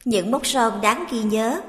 Những mốc son đáng ghi nhớ.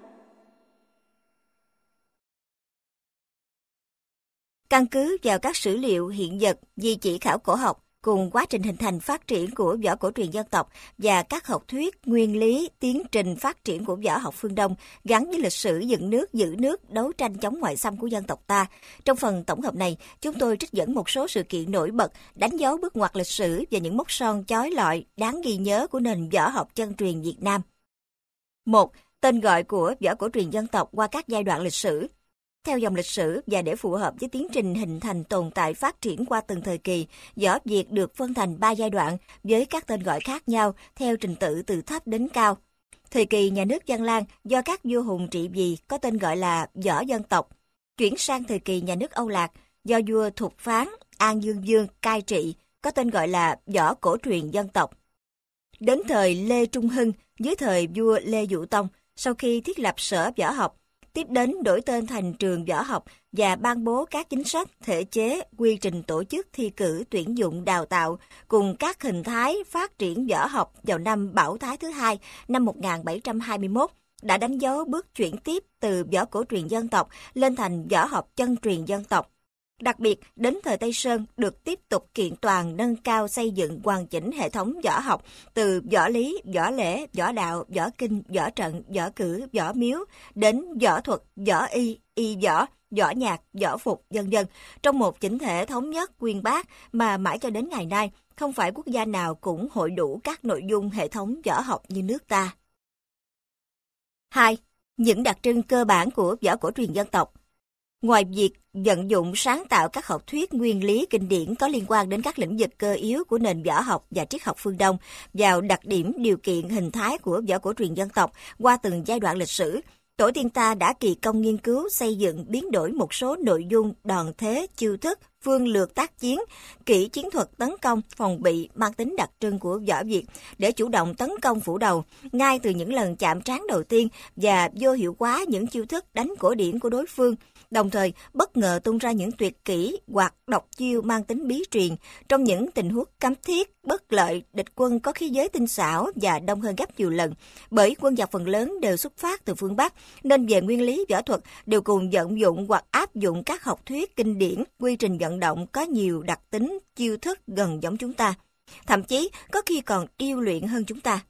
Căn cứ vào các sử liệu hiện vật, di chỉ khảo cổ học cùng quá trình hình thành phát triển của võ cổ truyền dân tộc và các học thuyết, nguyên lý, tiến trình phát triển của võ học phương Đông gắn với lịch sử dựng nước, giữ nước, đấu tranh chống ngoại xâm của dân tộc ta. Trong phần tổng hợp này, chúng tôi trích dẫn một số sự kiện nổi bật, đánh dấu bước ngoặt lịch sử và những mốc son chói lọi đáng ghi nhớ của nền võ học chân truyền Việt Nam. 1. Tên gọi của võ cổ truyền dân tộc qua các giai đoạn lịch sử. Theo dòng lịch sử và để phù hợp với tiến trình hình thành tồn tại phát triển qua từng thời kỳ, võ Việt được phân thành 3 giai đoạn với các tên gọi khác nhau theo trình tự từ thấp đến cao. Thời kỳ nhà nước Văn Lang do các vua hùng trị vì có tên gọi là võ dân tộc. Chuyển sang thời kỳ nhà nước Âu Lạc do vua Thục Phán, An Dương Vương cai trị có tên gọi là võ cổ truyền dân tộc. Đến thời Lê Trung Hưng dưới thời vua Lê Dụ Tông, sau khi thiết lập sở võ học, tiếp đến đổi tên thành trường võ học và ban bố các chính sách, thể chế, quy trình tổ chức thi cử, tuyển dụng, đào tạo cùng các hình thái phát triển võ học vào năm Bảo Thái thứ hai năm 1721 đã đánh dấu bước chuyển tiếp từ võ cổ truyền dân tộc lên thành võ học chân truyền dân tộc. Đặc biệt, đến thời Tây Sơn được tiếp tục kiện toàn nâng cao xây dựng hoàn chỉnh hệ thống võ học từ võ lý, võ lễ, võ đạo, võ kinh, võ trận, võ cử, võ miếu đến võ thuật, võ y, y võ, võ nhạc, võ phục, vân vân trong một chỉnh thể thống nhất uyên bác mà mãi cho đến ngày nay không phải quốc gia nào cũng hội đủ các nội dung hệ thống võ học như nước ta. 2. Những đặc trưng cơ bản của võ cổ truyền dân tộc. Ngoài việc vận dụng sáng tạo các học thuyết nguyên lý kinh điển có liên quan đến các lĩnh vực cơ yếu của nền võ học và triết học phương Đông vào đặc điểm điều kiện hình thái của võ cổ truyền dân tộc qua từng giai đoạn lịch sử, tổ tiên ta đã kỳ công nghiên cứu, xây dựng, biến đổi một số nội dung, đòn thế, chiêu thức, phương lược tác chiến, kỹ chiến thuật tấn công, phòng bị mang tính đặc trưng của võ Việt để chủ động tấn công phủ đầu ngay từ những lần chạm trán đầu tiên và vô hiệu hóa những chiêu thức đánh cổ điển của đối phương. Đồng thời, bất ngờ tung ra những tuyệt kỹ hoặc độc chiêu mang tính bí truyền trong những tình huống cấm thiết, bất lợi, địch quân có khí giới tinh xảo và đông hơn gấp nhiều lần. Bởi quân giặc phần lớn đều xuất phát từ phương Bắc, nên về nguyên lý võ thuật đều cùng vận dụng hoặc áp dụng các học thuyết kinh điển, quy trình vận động có nhiều đặc tính, chiêu thức gần giống chúng ta. Thậm chí có khi còn điêu luyện hơn chúng ta.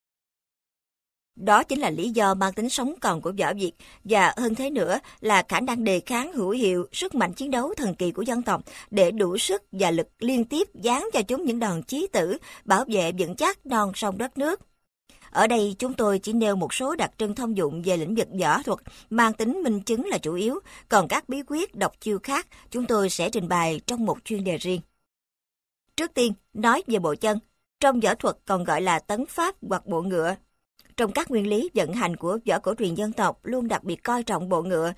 Đó chính là lý do mang tính sống còn của võ Việt và hơn thế nữa là khả năng đề kháng hữu hiệu, sức mạnh chiến đấu thần kỳ của dân tộc để đủ sức và lực liên tiếp giáng cho chúng những đòn chí tử, bảo vệ vững chắc non sông đất nước. Ở đây chúng tôi chỉ nêu một số đặc trưng thông dụng về lĩnh vực võ thuật mang tính minh chứng là chủ yếu, còn các bí quyết độc chiêu khác chúng tôi sẽ trình bày trong một chuyên đề riêng. Trước tiên, nói về bộ chân, trong võ thuật còn gọi là tấn pháp hoặc bộ ngựa. Trong các nguyên lý vận hành của võ cổ truyền dân tộc luôn đặc biệt coi trọng bộ ngựa.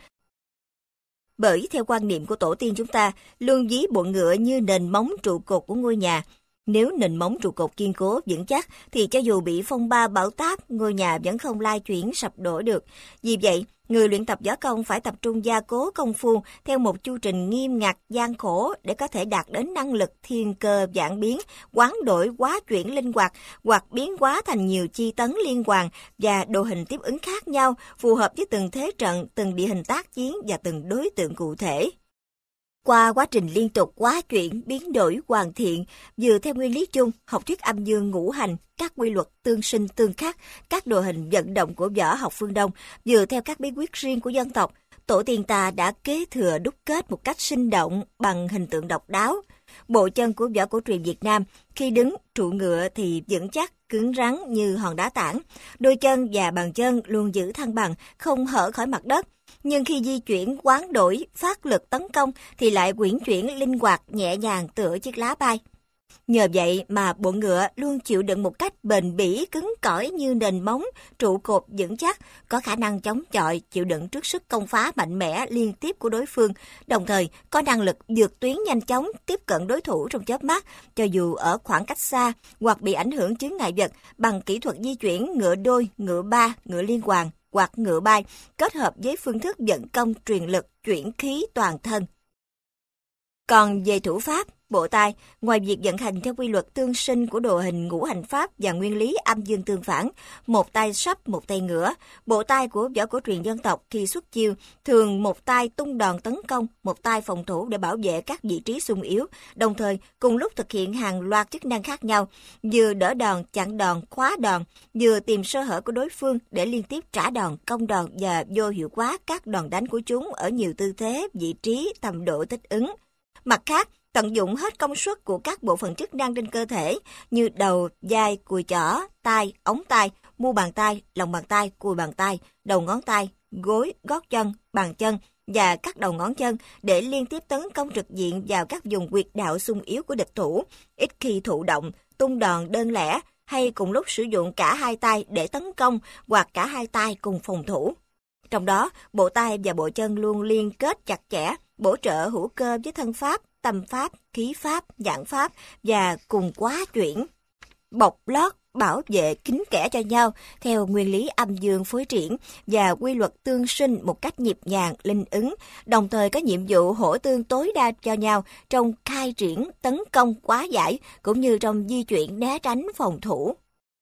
Bởi theo quan niệm của tổ tiên chúng ta, luôn ví bộ ngựa như nền móng trụ cột của ngôi nhà. Nếu nền móng trụ cột kiên cố vững chắc thì cho dù bị phong ba bão táp, ngôi nhà vẫn không lai chuyển sập đổ được. Vì vậy, người luyện tập võ công phải tập trung gia cố công phu theo một chu trình nghiêm ngặt, gian khổ để có thể đạt đến năng lực thiên cơ vạn biến, hoán đổi hóa chuyển linh hoạt hoặc biến hóa thành nhiều chi tấn liên hoàn và đồ hình tiếp ứng khác nhau phù hợp với từng thế trận, từng địa hình tác chiến và từng đối tượng cụ thể. Qua quá trình liên tục hóa chuyển, biến đổi, hoàn thiện, vừa theo nguyên lý chung, học thuyết âm dương ngũ hành, các quy luật tương sinh tương khắc, các đồ hình vận động của võ học phương Đông, vừa theo các bí quyết riêng của dân tộc, tổ tiên ta đã kế thừa đúc kết một cách sinh động bằng hình tượng độc đáo. Bộ chân của võ cổ truyền Việt Nam khi đứng trụ ngựa thì vững chắc, cứng rắn như hòn đá tảng. Đôi chân và bàn chân luôn giữ thăng bằng, không hở khỏi mặt đất. Nhưng khi di chuyển, hoán đổi, phát lực tấn công thì lại uyển chuyển linh hoạt, nhẹ nhàng tựa chiếc lá bay. Nhờ vậy mà bộ ngựa luôn chịu đựng một cách bền bỉ, cứng cỏi như nền móng, trụ cột vững chắc, có khả năng chống chọi, chịu đựng trước sức công phá mạnh mẽ liên tiếp của đối phương, đồng thời có năng lực vượt tuyến nhanh chóng, tiếp cận đối thủ trong chớp mắt, cho dù ở khoảng cách xa hoặc bị ảnh hưởng chướng ngại vật bằng kỹ thuật di chuyển ngựa đôi, ngựa ba, ngựa liên hoàn hoặc ngựa bay, kết hợp với phương thức vận công truyền lực, chuyển khí toàn thân. Còn về thủ pháp, bộ tai, ngoài việc vận hành theo quy luật tương sinh của đồ hình ngũ hành pháp và nguyên lý âm dương tương phản, một tay sấp, một tay ngửa, bộ tai của võ cổ truyền dân tộc khi xuất chiêu thường một tay tung đòn tấn công, một tay phòng thủ để bảo vệ các vị trí xung yếu, đồng thời cùng lúc thực hiện hàng loạt chức năng khác nhau, vừa đỡ đòn, chặn đòn, khóa đòn, vừa tìm sơ hở của đối phương để liên tiếp trả đòn, công đòn và vô hiệu hóa các đòn đánh của chúng ở nhiều tư thế, vị trí, tầm độ thích ứng. Mặt khác, tận dụng hết công suất của các bộ phận chức năng trên cơ thể như đầu, vai, cùi chỏ, tai, ống tai, mu bàn tay, lòng bàn tay, cùi bàn tay, đầu ngón tay, gối, gót chân, bàn chân và các đầu ngón chân để liên tiếp tấn công trực diện vào các vùng huyệt đạo xung yếu của địch thủ, ít khi thụ động, tung đòn đơn lẻ hay cùng lúc sử dụng cả hai tay để tấn công hoặc cả hai tay cùng phòng thủ. Trong đó, bộ tay và bộ chân luôn liên kết chặt chẽ, bổ trợ hữu cơ với thân pháp, tâm pháp, khí pháp, giảng pháp và cùng quá chuyển, bọc lót, bảo vệ kín kẽ cho nhau theo nguyên lý âm dương phối triển và quy luật tương sinh một cách nhịp nhàng, linh ứng, đồng thời có nhiệm vụ hỗ tương tối đa cho nhau trong khai triển, tấn công, quá giải cũng như trong di chuyển né tránh phòng thủ.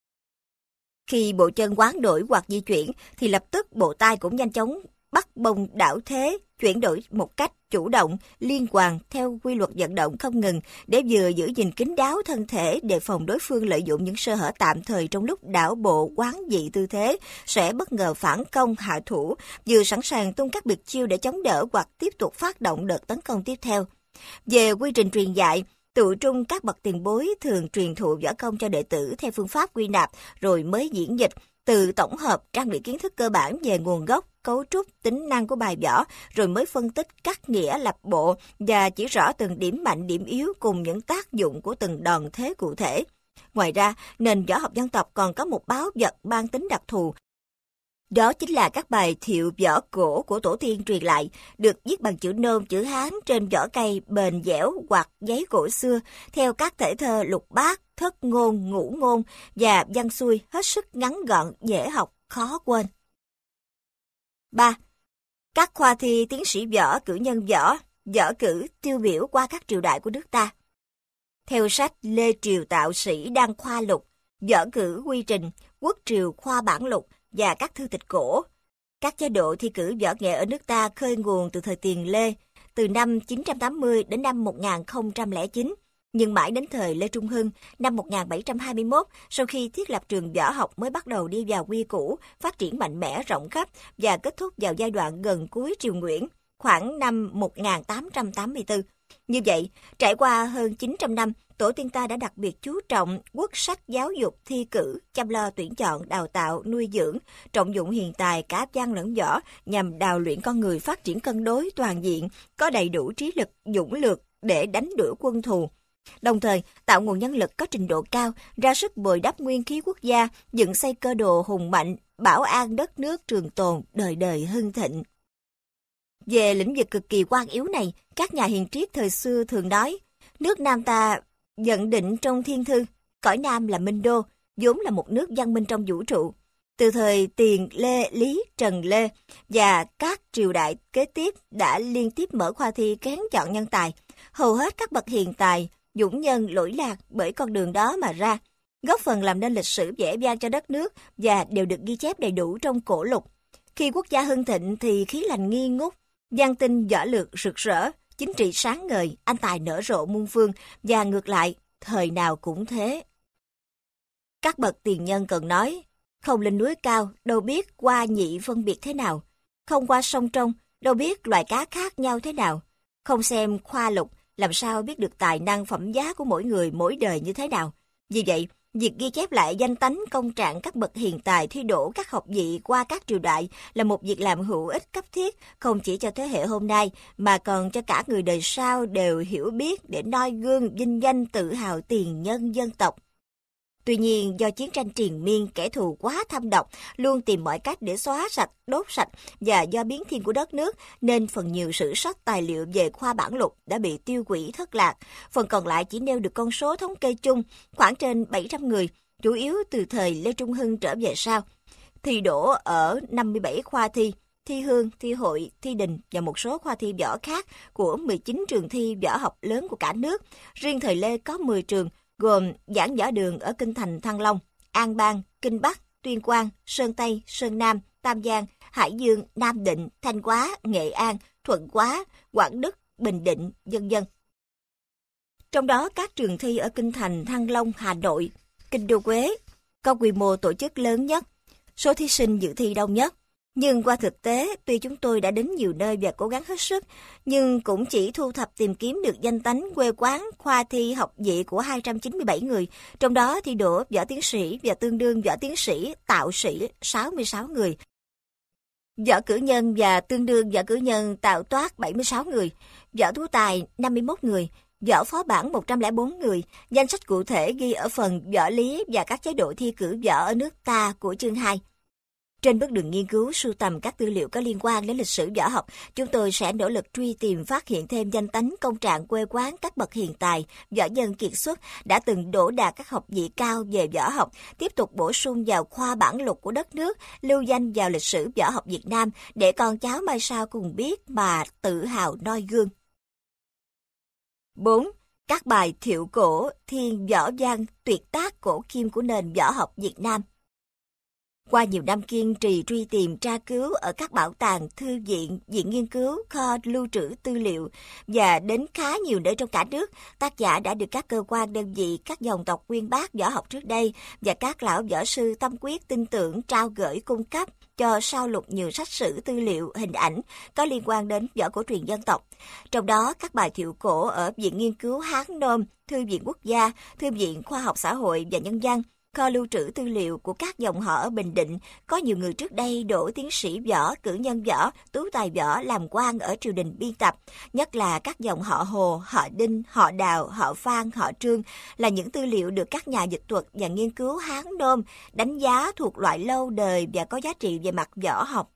Khi bộ chân hoán đổi hoặc di chuyển thì lập tức bộ tay cũng nhanh chóng bắt bông đảo thế, chuyển đổi một cách chủ động, liên hoàn theo quy luật vận động không ngừng để vừa giữ gìn kín đáo thân thể đề phòng đối phương lợi dụng những sơ hở tạm thời trong lúc đảo bộ hoán dị tư thế sẽ bất ngờ phản công hạ thủ, vừa sẵn sàng tung các biệt chiêu để chống đỡ hoặc tiếp tục phát động đợt tấn công tiếp theo. Về quy trình truyền dạy, tự trung các bậc tiền bối thường truyền thụ võ công cho đệ tử theo phương pháp quy nạp rồi mới diễn dịch, từ tổng hợp trang bị kiến thức cơ bản về nguồn gốc, cấu trúc, tính năng của bài võ, rồi mới phân tích cắt nghĩa lập bộ và chỉ rõ từng điểm mạnh điểm yếu cùng những tác dụng của từng đòn thế cụ thể. Ngoài ra, nền võ học dân tộc còn có một báu vật mang tính đặc thù. Đó chính là các bài thiệu võ cổ của tổ tiên truyền lại, được viết bằng chữ Nôm, chữ Hán trên vỏ cây bền dẻo hoặc giấy cổ xưa, theo các thể thơ lục bát, thất ngôn, ngũ ngôn và văn xuôi hết sức ngắn gọn, dễ học, khó quên. 3. Các khoa thi tiến sĩ võ, cử nhân võ, võ cử tiêu biểu qua các triều đại của nước ta. Theo sách Lê Triều Tạo Sĩ Đăng Khoa Lục, võ cử quy trình, Quốc Triều Khoa Bản Lục và các thư tịch cổ. Các chế độ thi cử võ nghệ ở nước ta khơi nguồn từ thời Tiền Lê, từ năm 980 đến năm 1009, nhưng mãi đến thời Lê Trung Hưng, năm 1721, sau khi thiết lập trường võ học mới bắt đầu đi vào quy củ, phát triển mạnh mẽ rộng khắp và kết thúc vào giai đoạn gần cuối triều Nguyễn, khoảng năm 1884. Như vậy, trải qua hơn 900 năm, tổ tiên ta đã đặc biệt chú trọng quốc sách giáo dục thi cử, chăm lo tuyển chọn, đào tạo, nuôi dưỡng, trọng dụng hiền tài cả văn lẫn võ nhằm đào luyện con người phát triển cân đối toàn diện, có đầy đủ trí lực, dũng lược để đánh đuổi quân thù. Đồng thời, tạo nguồn nhân lực có trình độ cao, ra sức bồi đắp nguyên khí quốc gia, dựng xây cơ đồ hùng mạnh, bảo an đất nước trường tồn, đời đời hưng thịnh. Về lĩnh vực cực kỳ quan yếu này, các nhà hiền triết thời xưa thường nói, nước Nam ta nhận định trong thiên thư, cõi Nam là Minh Đô, vốn là một nước văn minh trong vũ trụ. Từ thời Tiền, Lê, Lý, Trần, Lê và các triều đại kế tiếp đã liên tiếp mở khoa thi kén chọn nhân tài. Hầu hết các bậc hiền tài, dũng nhân lỗi lạc bởi con đường đó mà ra, góp phần làm nên lịch sử vẻ vang cho đất nước và đều được ghi chép đầy đủ trong cổ lục. Khi quốc gia hưng thịnh thì khí lành nghi ngút, văn tinh võ lược rực rỡ, chính trị sáng ngời, anh tài nở rộ muôn phương và ngược lại, thời nào cũng thế. Các bậc tiền nhân cần nói, không lên núi cao, đâu biết qua nhị phân biệt thế nào, không qua sông trong, đâu biết loài cá khác nhau thế nào, không xem khoa lục, làm sao biết được tài năng phẩm giá của mỗi người mỗi đời như thế nào. Vì vậy, việc ghi chép lại danh tánh công trạng các bậc hiền tài thi đỗ các học vị qua các triều đại là một việc làm hữu ích cấp thiết, không chỉ cho thế hệ hôm nay, mà còn cho cả người đời sau đều hiểu biết để noi gương vinh danh tự hào tiền nhân dân tộc. Tuy nhiên, do chiến tranh triền miên, kẻ thù quá thâm độc, luôn tìm mọi cách để xóa sạch, đốt sạch, và do biến thiên của đất nước, nên phần nhiều sử sách tài liệu về khoa bản lục đã bị tiêu hủy thất lạc. Phần còn lại chỉ nêu được con số thống kê chung, khoảng trên 700 người, chủ yếu từ thời Lê Trung Hưng trở về sau. Thi đỗ ở 57 khoa thi, thi hương, thi hội, thi đình và một số khoa thi võ khác của 19 trường thi võ học lớn của cả nước. Riêng thời Lê có 10 trường, gồm Giảng Võ Đường ở Kinh Thành Thăng Long, An Bang, Kinh Bắc, Tuyên Quang, Sơn Tây, Sơn Nam, Tam Giang, Hải Dương, Nam Định, Thanh Hóa, Nghệ An, Thuận Hóa, Quảng Đức, Bình Định, vân vân. Trong đó, các trường thi ở Kinh Thành, Thăng Long, Hà Nội, Kinh Đô Quế có quy mô tổ chức lớn nhất, số thí sinh dự thi đông nhất. Nhưng qua thực tế, tuy chúng tôi đã đến nhiều nơi và cố gắng hết sức, nhưng cũng chỉ thu thập tìm kiếm được danh tánh, quê quán, khoa thi, học vị của 297 người, trong đó thi đỗ võ tiến sĩ và tương đương võ tiến sĩ, tạo sĩ 66 người. Võ cử nhân và tương đương võ cử nhân tạo toát 76 người, võ tú tài 51 người, võ phó bản 104 người. Danh sách cụ thể ghi ở phần võ lý và các chế độ thi cử võ ở nước ta của chương 2. Trên bước đường nghiên cứu sưu tầm các tư liệu có liên quan đến lịch sử võ học, chúng tôi sẽ nỗ lực truy tìm phát hiện thêm danh tánh, công trạng, quê quán các bậc hiền tài, võ nhân kiệt xuất đã từng đỗ đạt các học vị cao về võ học, tiếp tục bổ sung vào khoa bản lục của đất nước, lưu danh vào lịch sử võ học Việt Nam để con cháu mai sau cùng biết mà tự hào noi gương. 4. Các bài thiệu cổ, thiên võ văn, tuyệt tác cổ kim của nền võ học Việt Nam. Qua nhiều năm kiên trì truy tìm tra cứu ở các bảo tàng, thư viện, viện nghiên cứu, kho lưu trữ tư liệu và đến khá nhiều nơi trong cả nước, tác giả đã được các cơ quan đơn vị, các dòng tộc uyên bác võ học trước đây và các lão võ sư tâm quyết tin tưởng trao gửi cung cấp cho sao lục nhiều sách sử, tư liệu, hình ảnh có liên quan đến võ cổ truyền dân tộc. Trong đó, các bài thiệu cổ ở Viện Nghiên cứu Hán Nôm, Thư viện Quốc gia, Thư viện Khoa học Xã hội và Nhân văn, kho lưu trữ tư liệu của các dòng họ ở Bình Định, có nhiều người trước đây đỗ tiến sĩ võ, cử nhân võ, tú tài võ làm quan ở triều đình biên tập, nhất là các dòng họ Hồ, họ Đinh, họ Đào, họ Phan, họ Trương là những tư liệu được các nhà dịch thuật và nghiên cứu Hán Nôm đánh giá thuộc loại lâu đời và có giá trị về mặt võ học.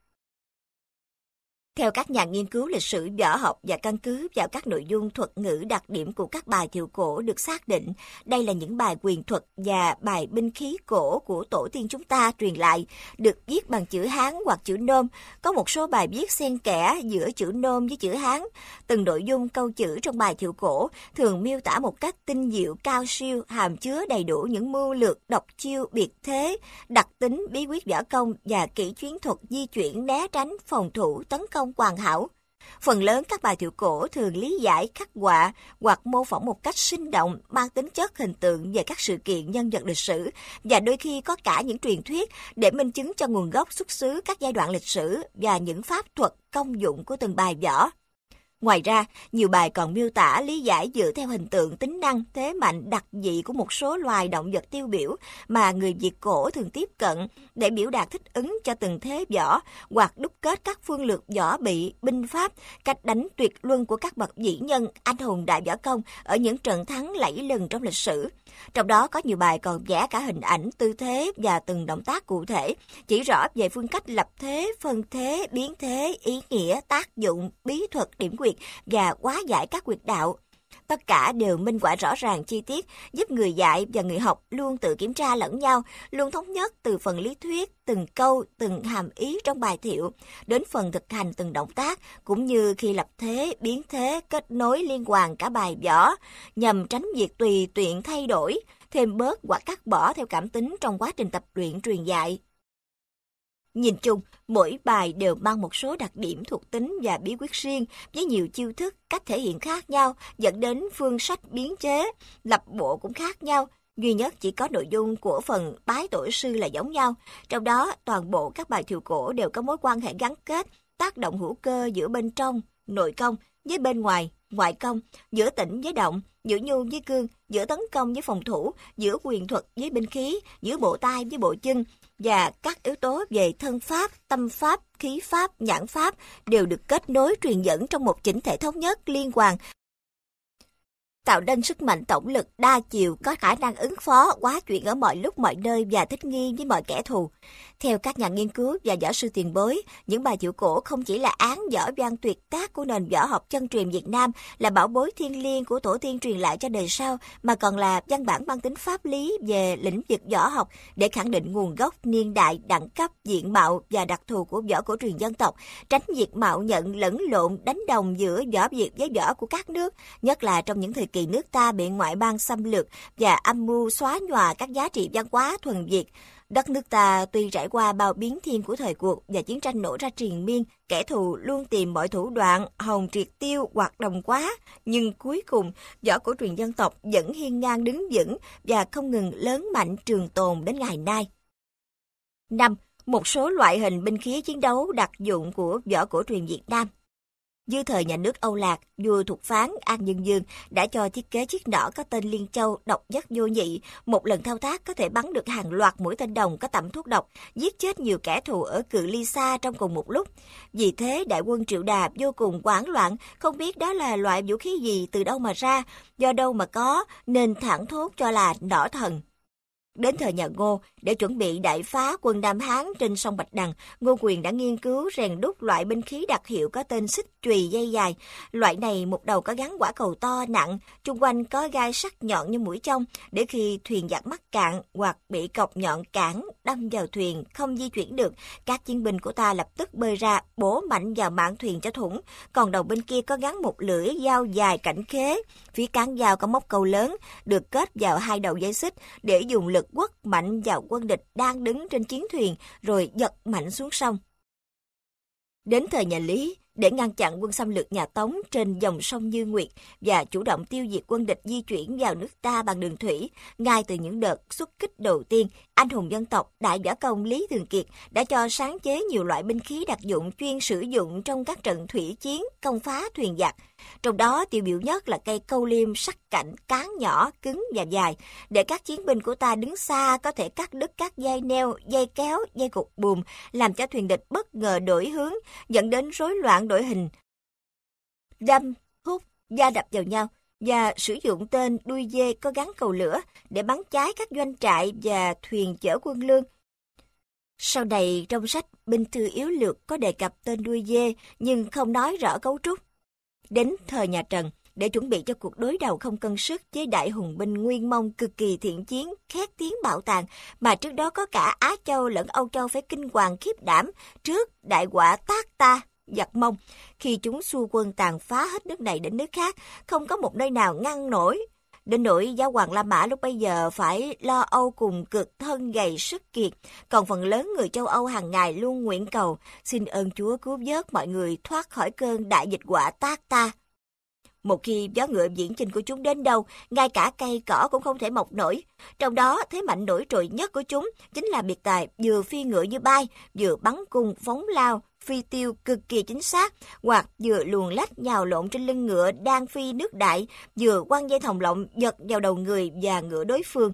Theo các nhà nghiên cứu lịch sử võ học và căn cứ vào các nội dung thuật ngữ đặc điểm của các bài thiệu cổ được xác định, đây là những bài quyền thuật và bài binh khí cổ của tổ tiên chúng ta truyền lại, được viết bằng chữ Hán hoặc chữ Nôm, có một số bài viết xen kẽ giữa chữ Nôm với chữ Hán. Từng nội dung câu chữ trong bài thiệu cổ thường miêu tả một cách tinh diệu cao siêu, hàm chứa đầy đủ những mưu lược, độc chiêu, biệt thế, đặc tính, bí quyết võ công và kỹ chiến thuật di chuyển, né tránh, phòng thủ, tấn công hoàn hảo. Phần lớn các bài thiệu cổ thường lý giải, khắc họa hoặc mô phỏng một cách sinh động, mang tính chất hình tượng về các sự kiện nhân vật lịch sử và đôi khi có cả những truyền thuyết để minh chứng cho nguồn gốc xuất xứ các giai đoạn lịch sử và những pháp thuật công dụng của từng bài võ. Ngoài ra, nhiều bài còn miêu tả lý giải dựa theo hình tượng, tính năng, thế mạnh, đặc dị của một số loài động vật tiêu biểu mà người Việt cổ thường tiếp cận để biểu đạt thích ứng cho từng thế võ hoặc đúc kết các phương lược võ bị, binh pháp, cách đánh tuyệt luân của các bậc vĩ nhân, anh hùng đại võ công ở những trận thắng lẫy lừng trong lịch sử. Trong đó có nhiều bài còn vẽ cả hình ảnh, tư thế và từng động tác cụ thể, chỉ rõ về phương cách lập thế, phân thế, biến thế, ý nghĩa, tác dụng, bí thuật, điểm quyệt và hóa giải các quyệt đạo. Tất cả đều minh họa rõ ràng chi tiết, giúp người dạy và người học luôn tự kiểm tra lẫn nhau, luôn thống nhất từ phần lý thuyết, từng câu, từng hàm ý trong bài thiệu, đến phần thực hành từng động tác, cũng như khi lập thế, biến thế, kết nối liên hoàn cả bài võ, nhằm tránh việc tùy tiện thay đổi, thêm bớt hoặc cắt bỏ theo cảm tính trong quá trình tập luyện truyền dạy. Nhìn chung, mỗi bài đều mang một số đặc điểm thuộc tính và bí quyết riêng với nhiều chiêu thức, cách thể hiện khác nhau dẫn đến phương sách biến chế, lập bộ cũng khác nhau. Duy nhất chỉ có nội dung của phần bái tổ sư là giống nhau. Trong đó, toàn bộ các bài thiệu cổ đều có mối quan hệ gắn kết, tác động hữu cơ giữa bên trong, nội công với bên ngoài, ngoại công, giữa tĩnh với động, giữa nhu với cương, giữa tấn công với phòng thủ, giữa quyền thuật với binh khí, giữa bộ tay với bộ chân, và các yếu tố về thân pháp, tâm pháp, khí pháp, nhãn pháp đều được kết nối truyền dẫn trong một chỉnh thể thống nhất liên hoàn. tạo nên sức mạnh tổng lực đa chiều có khả năng ứng phó, hóa chuyển ở mọi lúc mọi nơi và thích nghi với mọi kẻ thù. Theo các nhà nghiên cứu và võ sư tiền bối, những bài thiệu cổ không chỉ là án võ văn tuyệt tác của nền võ học chân truyền Việt Nam, là bảo bối thiêng liêng của tổ tiên truyền lại cho đời sau, mà còn là văn bản mang tính pháp lý về lĩnh vực võ học để khẳng định nguồn gốc, niên đại, đẳng cấp, diện mạo và đặc thù của võ cổ truyền dân tộc, tránh việc mạo nhận lẫn lộn đánh đồng giữa võ Việt với võ của các nước, nhất là trong những thời kỳ nước ta bị ngoại bang xâm lược và âm mưu xóa nhòa các giá trị văn hóa thuần Việt. Đất nước ta tuy trải qua bao biến thiên của thời cuộc và chiến tranh nổ ra triền miên, kẻ thù luôn tìm mọi thủ đoạn hòng triệt tiêu hoặc đồng quá, nhưng cuối cùng võ cổ truyền dân tộc vẫn hiên ngang đứng vững và không ngừng lớn mạnh trường tồn đến ngày nay. 5. Một số loại hình binh khí chiến đấu đặc dụng của võ cổ truyền Việt Nam. Dưới thời nhà nước Âu Lạc, vua Thục Phán An Dương Dương đã cho thiết kế chiếc nỏ có tên Liên Châu độc nhất vô nhị, một lần thao tác có thể bắn được hàng loạt mũi tên đồng có tẩm thuốc độc, giết chết nhiều kẻ thù ở cự ly xa trong cùng một lúc. Vì thế đại quân Triệu Đà vô cùng hoảng loạn, không biết đó là loại vũ khí gì, từ đâu mà ra, do đâu mà có, nên thẳng thốt cho là nỏ thần. Đến thời nhà Ngô, để chuẩn bị đại phá quân Nam Hán trên sông Bạch Đằng, Ngô Quyền đã nghiên cứu rèn đúc loại binh khí đặc hiệu có tên xích chùy dây dài. Loại này một đầu có gắn quả cầu to nặng, chung quanh có gai sắc nhọn như mũi chông, để khi thuyền giặc mắc cạn hoặc bị cọc nhọn cản đâm vào thuyền không di chuyển được, các chiến binh của ta lập tức bơi ra bổ mạnh vào mạn thuyền cho thủng. Còn đầu bên kia có gắn một lưỡi dao dài cảnh khế, phía cán dao có móc câu lớn, được kết vào hai đầu dây xích để dùng lực quất mạnh vào quân địch đang đứng trên chiến thuyền rồi giật mạnh xuống sông. Đến thời nhà Lý, để ngăn chặn quân xâm lược nhà Tống trên dòng sông Như Nguyệt và chủ động tiêu diệt quân địch di chuyển vào nước ta bằng đường thủy, ngay từ những đợt xuất kích đầu tiên, anh hùng dân tộc đại võ công Lý Thường Kiệt đã cho sáng chế nhiều loại binh khí đặc dụng chuyên sử dụng trong các trận thủy chiến, công phá thuyền giặc. Trong đó tiêu biểu nhất là cây câu liêm sắc cạnh cán nhỏ, cứng và dài, để các chiến binh của ta đứng xa có thể cắt đứt các dây neo, dây kéo, dây cột buồm, làm cho thuyền địch bất ngờ đổi hướng, dẫn đến rối loạn đội hình, đâm, hút, va đập vào nhau, và sử dụng tên đuôi dê có gắn cầu lửa để bắn cháy các doanh trại và thuyền chở quân lương. Sau này trong sách Binh thư yếu lược có đề cập tên đuôi dê nhưng không nói rõ cấu trúc. Đến thời nhà Trần, để chuẩn bị cho cuộc đối đầu không cân sức với đại hùng binh Nguyên Mông cực kỳ thiện chiến, khét tiếng bạo tàn, mà trước đó có cả Á Châu lẫn Âu Châu phải kinh hoàng khiếp đảm trước đại họa Tác Ta, giặc Mông, khi chúng xua quân tàn phá hết nước này đến nước khác, không có một nơi nào ngăn nổi. Đến nỗi giáo hoàng La Mã lúc bấy giờ phải lo âu cùng cực, thân gầy sức kiệt, còn phần lớn người châu Âu hàng ngày luôn nguyện cầu xin ơn Chúa cứu vớt mọi người thoát khỏi cơn đại dịch họa Tác Ta. Một khi gió ngựa viễn chinh của chúng đến đâu, ngay cả cây cỏ cũng không thể mọc nổi. Trong đó, thế mạnh nổi trội nhất của chúng chính là biệt tài vừa phi ngựa như bay, vừa bắn cung phóng lao, phi tiêu cực kỳ chính xác, hoặc vừa luồn lách nhào lộn trên lưng ngựa đang phi nước đại, vừa quăng dây thòng lọng giật vào đầu người và ngựa đối phương.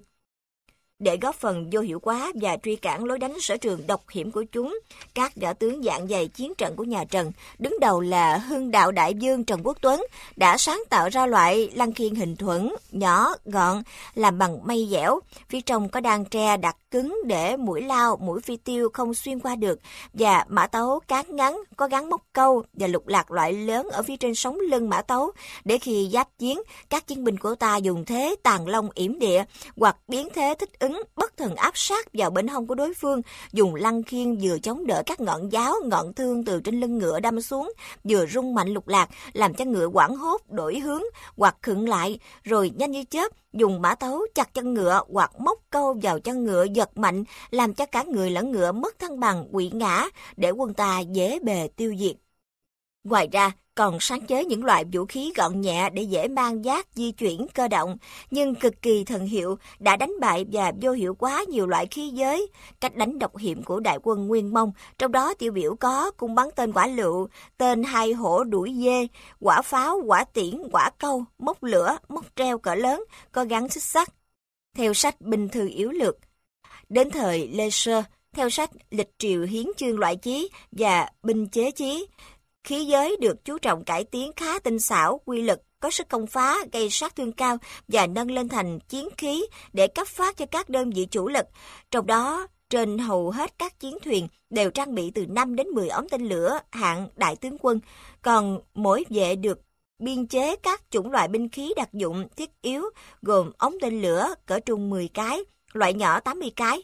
Để góp phần vô hiệu hóa và truy cản lối đánh sở trường độc hiểm của chúng, các võ tướng dạng dày chiến trận của nhà Trần, đứng đầu là Hưng Đạo Đại Vương Trần Quốc Tuấn, đã sáng tạo ra loại lăng khiên hình thuẫn, nhỏ, gọn, làm bằng mây dẻo, phía trong có đan tre đặt cứng để mũi lao, mũi phi tiêu không xuyên qua được, và mã tấu cán ngắn có gắn móc câu và lục lạc loại lớn ở phía trên sống lưng mã tấu, để khi giáp chiến, các chiến binh của ta dùng thế tàng long yểm địa hoặc biến thế thích ứng bất thần áp sát vào bên hông của đối phương, dùng lăng khiên vừa chống đỡ các ngọn giáo, ngọn thương từ trên lưng ngựa đâm xuống, vừa rung mạnh lục lạc, làm cho ngựa hoảng hốt đổi hướng hoặc khựng lại, rồi nhanh như chớp dùng mã tấu chặt chân ngựa hoặc móc câu vào chân ngựa giật mạnh, làm cho cả người lẫn ngựa mất thăng bằng, quỵ ngã, để quân ta dễ bề tiêu diệt. Ngoài ra, còn sáng chế những loại vũ khí gọn nhẹ để dễ mang vác di chuyển cơ động, nhưng cực kỳ thần hiệu, đã đánh bại và vô hiệu hóa nhiều loại khí giới. Cách đánh độc hiểm của đại quân Nguyên Mông, trong đó tiêu biểu có cung bắn tên quả lựu, tên hai hổ đuổi dê, quả pháo, quả tiễn, quả câu, móc lửa, móc treo cỡ lớn, có gắn xích sắt. Theo sách Binh thư yếu lược. Đến thời Lê Sơ, theo sách Lịch triều hiến chương loại chí và binh chế chí, Khí giới được chú trọng cải tiến khá tinh xảo, quy lực, có sức công phá, gây sát thương cao và nâng lên thành chiến khí để cấp phát cho các đơn vị chủ lực. Trong đó, trên hầu hết các chiến thuyền đều trang bị từ 5 đến 10 ống tên lửa hạng đại tướng quân, còn mỗi vệ được biên chế các chủng loại binh khí đặc dụng thiết yếu gồm ống tên lửa cỡ trung 10 cái, loại nhỏ 80 cái,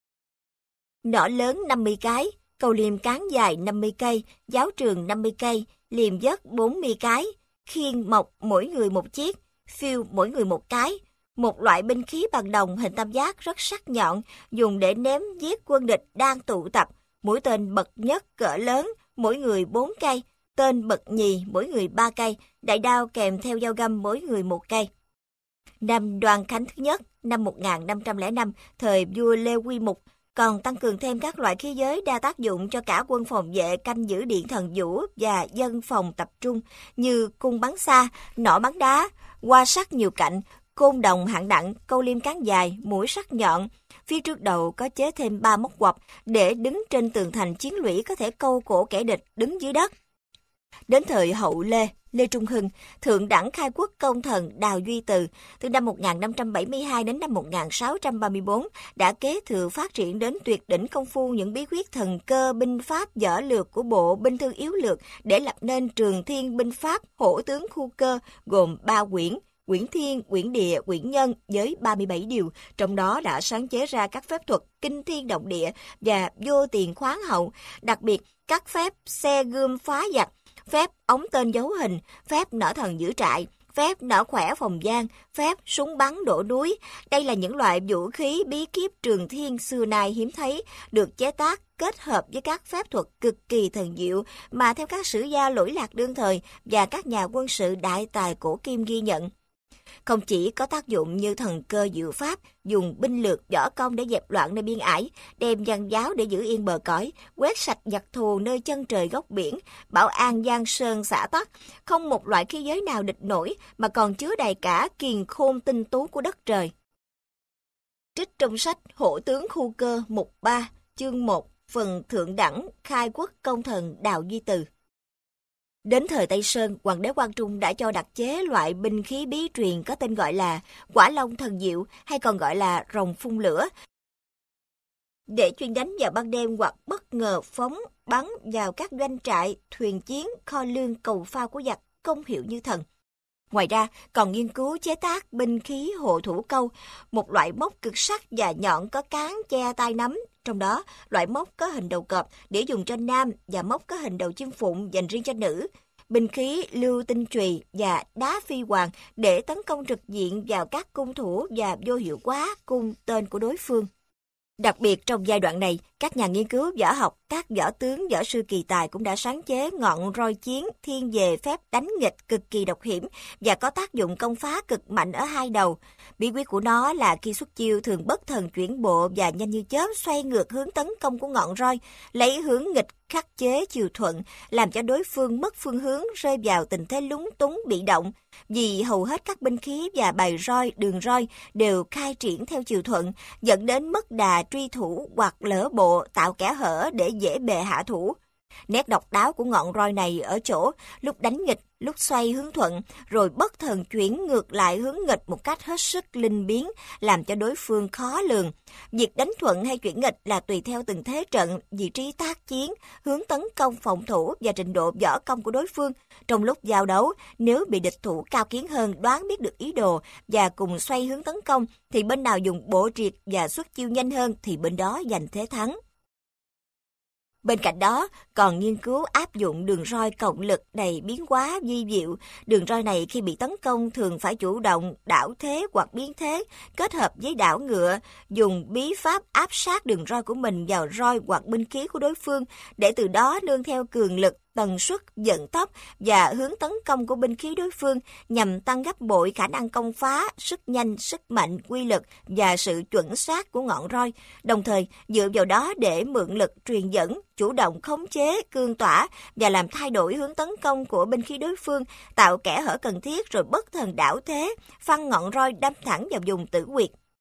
nỏ lớn 50 cái, cầu liềm cán dài 50 cây, giáo trường 50 cây, liềm vớt 40 cái, khiên mộc mỗi người một chiếc, phiêu mỗi người một cái. Một loại binh khí bằng đồng hình tam giác rất sắc nhọn, dùng để ném giết quân địch đang tụ tập, mũi tên bậc nhất cỡ lớn, mỗi người 4 cây, tên bậc nhì mỗi người 3 cây, đại đao kèm theo dao găm mỗi người 1 cây. Năm Đoan Khánh thứ nhất, năm 1505, thời vua Lê Quy Mục, còn tăng cường thêm các loại khí giới đa tác dụng cho cả quân phòng vệ canh giữ điện Thần Vũ và dân phòng tập trung như cung bắn xa, nỏ bắn đá, hoa sắt nhiều cạnh, côn đồng hạng nặng, câu liêm cán dài, mũi sắc nhọn. Phía trước đầu có chế thêm 3 móc quặp để đứng trên tường thành chiến lũy có thể câu cổ kẻ địch đứng dưới đất. Đến thời hậu Lê Trung Hưng, thượng đẳng khai quốc công thần Đào Duy Từ, từ năm 1572 đến năm 1634, đã kế thừa phát triển đến tuyệt đỉnh công phu những bí quyết thần cơ binh pháp võ lược của bộ binh thư yếu lược để lập nên Trường Thiên binh pháp hổ tướng khu cơ gồm 3 quyển, quyển thiên, quyển địa, quyển nhân với 37 điều, trong đó đã sáng chế ra các phép thuật kinh thiên động địa và vô tiền khoáng hậu, đặc biệt các phép xe gươm phá giặc, phép ống tên dấu hình, phép nỏ thần giữ trại, phép nỏ khỏe phòng gian, phép súng bắn đổ núi. Đây là những loại vũ khí bí kíp Trường Thiên xưa nay hiếm thấy, được chế tác kết hợp với các phép thuật cực kỳ thần diệu mà theo các sử gia lỗi lạc đương thời và các nhà quân sự đại tài cổ kim ghi nhận. Không chỉ có tác dụng như thần cơ diệu pháp, dùng binh lược võ công để dẹp loạn nơi biên ải, đem văn giáo để giữ yên bờ cõi, quét sạch giặc thù nơi chân trời góc biển, bảo an giang sơn xã tắc, không một loại khí giới nào địch nổi mà còn chứa đầy cả kiền khôn tinh tú của đất trời. Trích trong sách Hổ tướng khu cơ mục 3, chương 1, phần thượng đẳng khai quốc công thần Đào Duy Từ. Đến thời Tây Sơn, Hoàng đế Quang Trung đã cho đặc chế loại binh khí bí truyền có tên gọi là Quả Long Thần Diệu hay còn gọi là Rồng Phun Lửa, để chuyên đánh vào ban đêm hoặc bất ngờ phóng bắn vào các doanh trại, thuyền chiến, kho lương cầu phao của giặc, công hiệu như thần. Ngoài ra, còn nghiên cứu chế tác binh khí hộ thủ câu, một loại móc cực sắc và nhọn có cán che tay nắm. Trong đó, loại móc có hình đầu cọp để dùng cho nam và móc có hình đầu chim phụng dành riêng cho nữ. Binh khí lưu tinh chùy và đá phi hoàng để tấn công trực diện vào các cung thủ và vô hiệu hóa cung tên của đối phương. Đặc biệt trong giai đoạn này, các nhà nghiên cứu võ học, các võ tướng, võ sư kỳ tài cũng đã sáng chế ngọn roi chiến thiên về phép đánh nghịch cực kỳ độc hiểm và có tác dụng công phá cực mạnh ở hai đầu. Bí quyết của nó là khi xuất chiêu thường bất thần chuyển bộ và nhanh như chớp xoay ngược hướng tấn công của ngọn roi, lấy hướng nghịch khắc chế chiều thuận, làm cho đối phương mất phương hướng, rơi vào tình thế lúng túng bị động. Vì hầu hết các binh khí và bài roi, đường roi đều khai triển theo chiều thuận, dẫn đến mất đà truy thủ hoặc lỡ bộ, tạo kẽ hở để dễ bề hạ thủ. Nét độc đáo của ngọn roi này ở chỗ lúc đánh nghịch, lúc xoay hướng thuận, rồi bất thần chuyển ngược lại hướng nghịch một cách hết sức linh biến, làm cho đối phương khó lường. Việc đánh thuận hay chuyển nghịch là tùy theo từng thế trận, vị trí tác chiến, hướng tấn công phòng thủ và trình độ võ công của đối phương. Trong lúc giao đấu, nếu bị địch thủ cao kiến hơn đoán biết được ý đồ và cùng xoay hướng tấn công, thì bên nào dùng bộ triệt và xuất chiêu nhanh hơn thì bên đó giành thế thắng. Bên cạnh đó, còn nghiên cứu áp dụng đường roi cộng lực đầy biến hóa vi diệu. Đường roi này khi bị tấn công thường phải chủ động đảo thế hoặc biến thế, kết hợp với đảo ngựa, dùng bí pháp áp sát đường roi của mình vào roi hoặc binh khí của đối phương, để từ đó nương theo cường lực, tần suất, vận tốc và hướng tấn công của binh khí đối phương nhằm tăng gấp bội khả năng công phá, sức nhanh, sức mạnh, quy lực và sự chuẩn xác của ngọn roi, đồng thời dựa vào đó để mượn lực truyền dẫn, chủ động khống chế, cương tỏa và làm thay đổi hướng tấn công của binh khí đối phương, tạo kẽ hở cần thiết rồi bất thần đảo thế, phăng ngọn roi đâm thẳng vào vùng tử huyệt.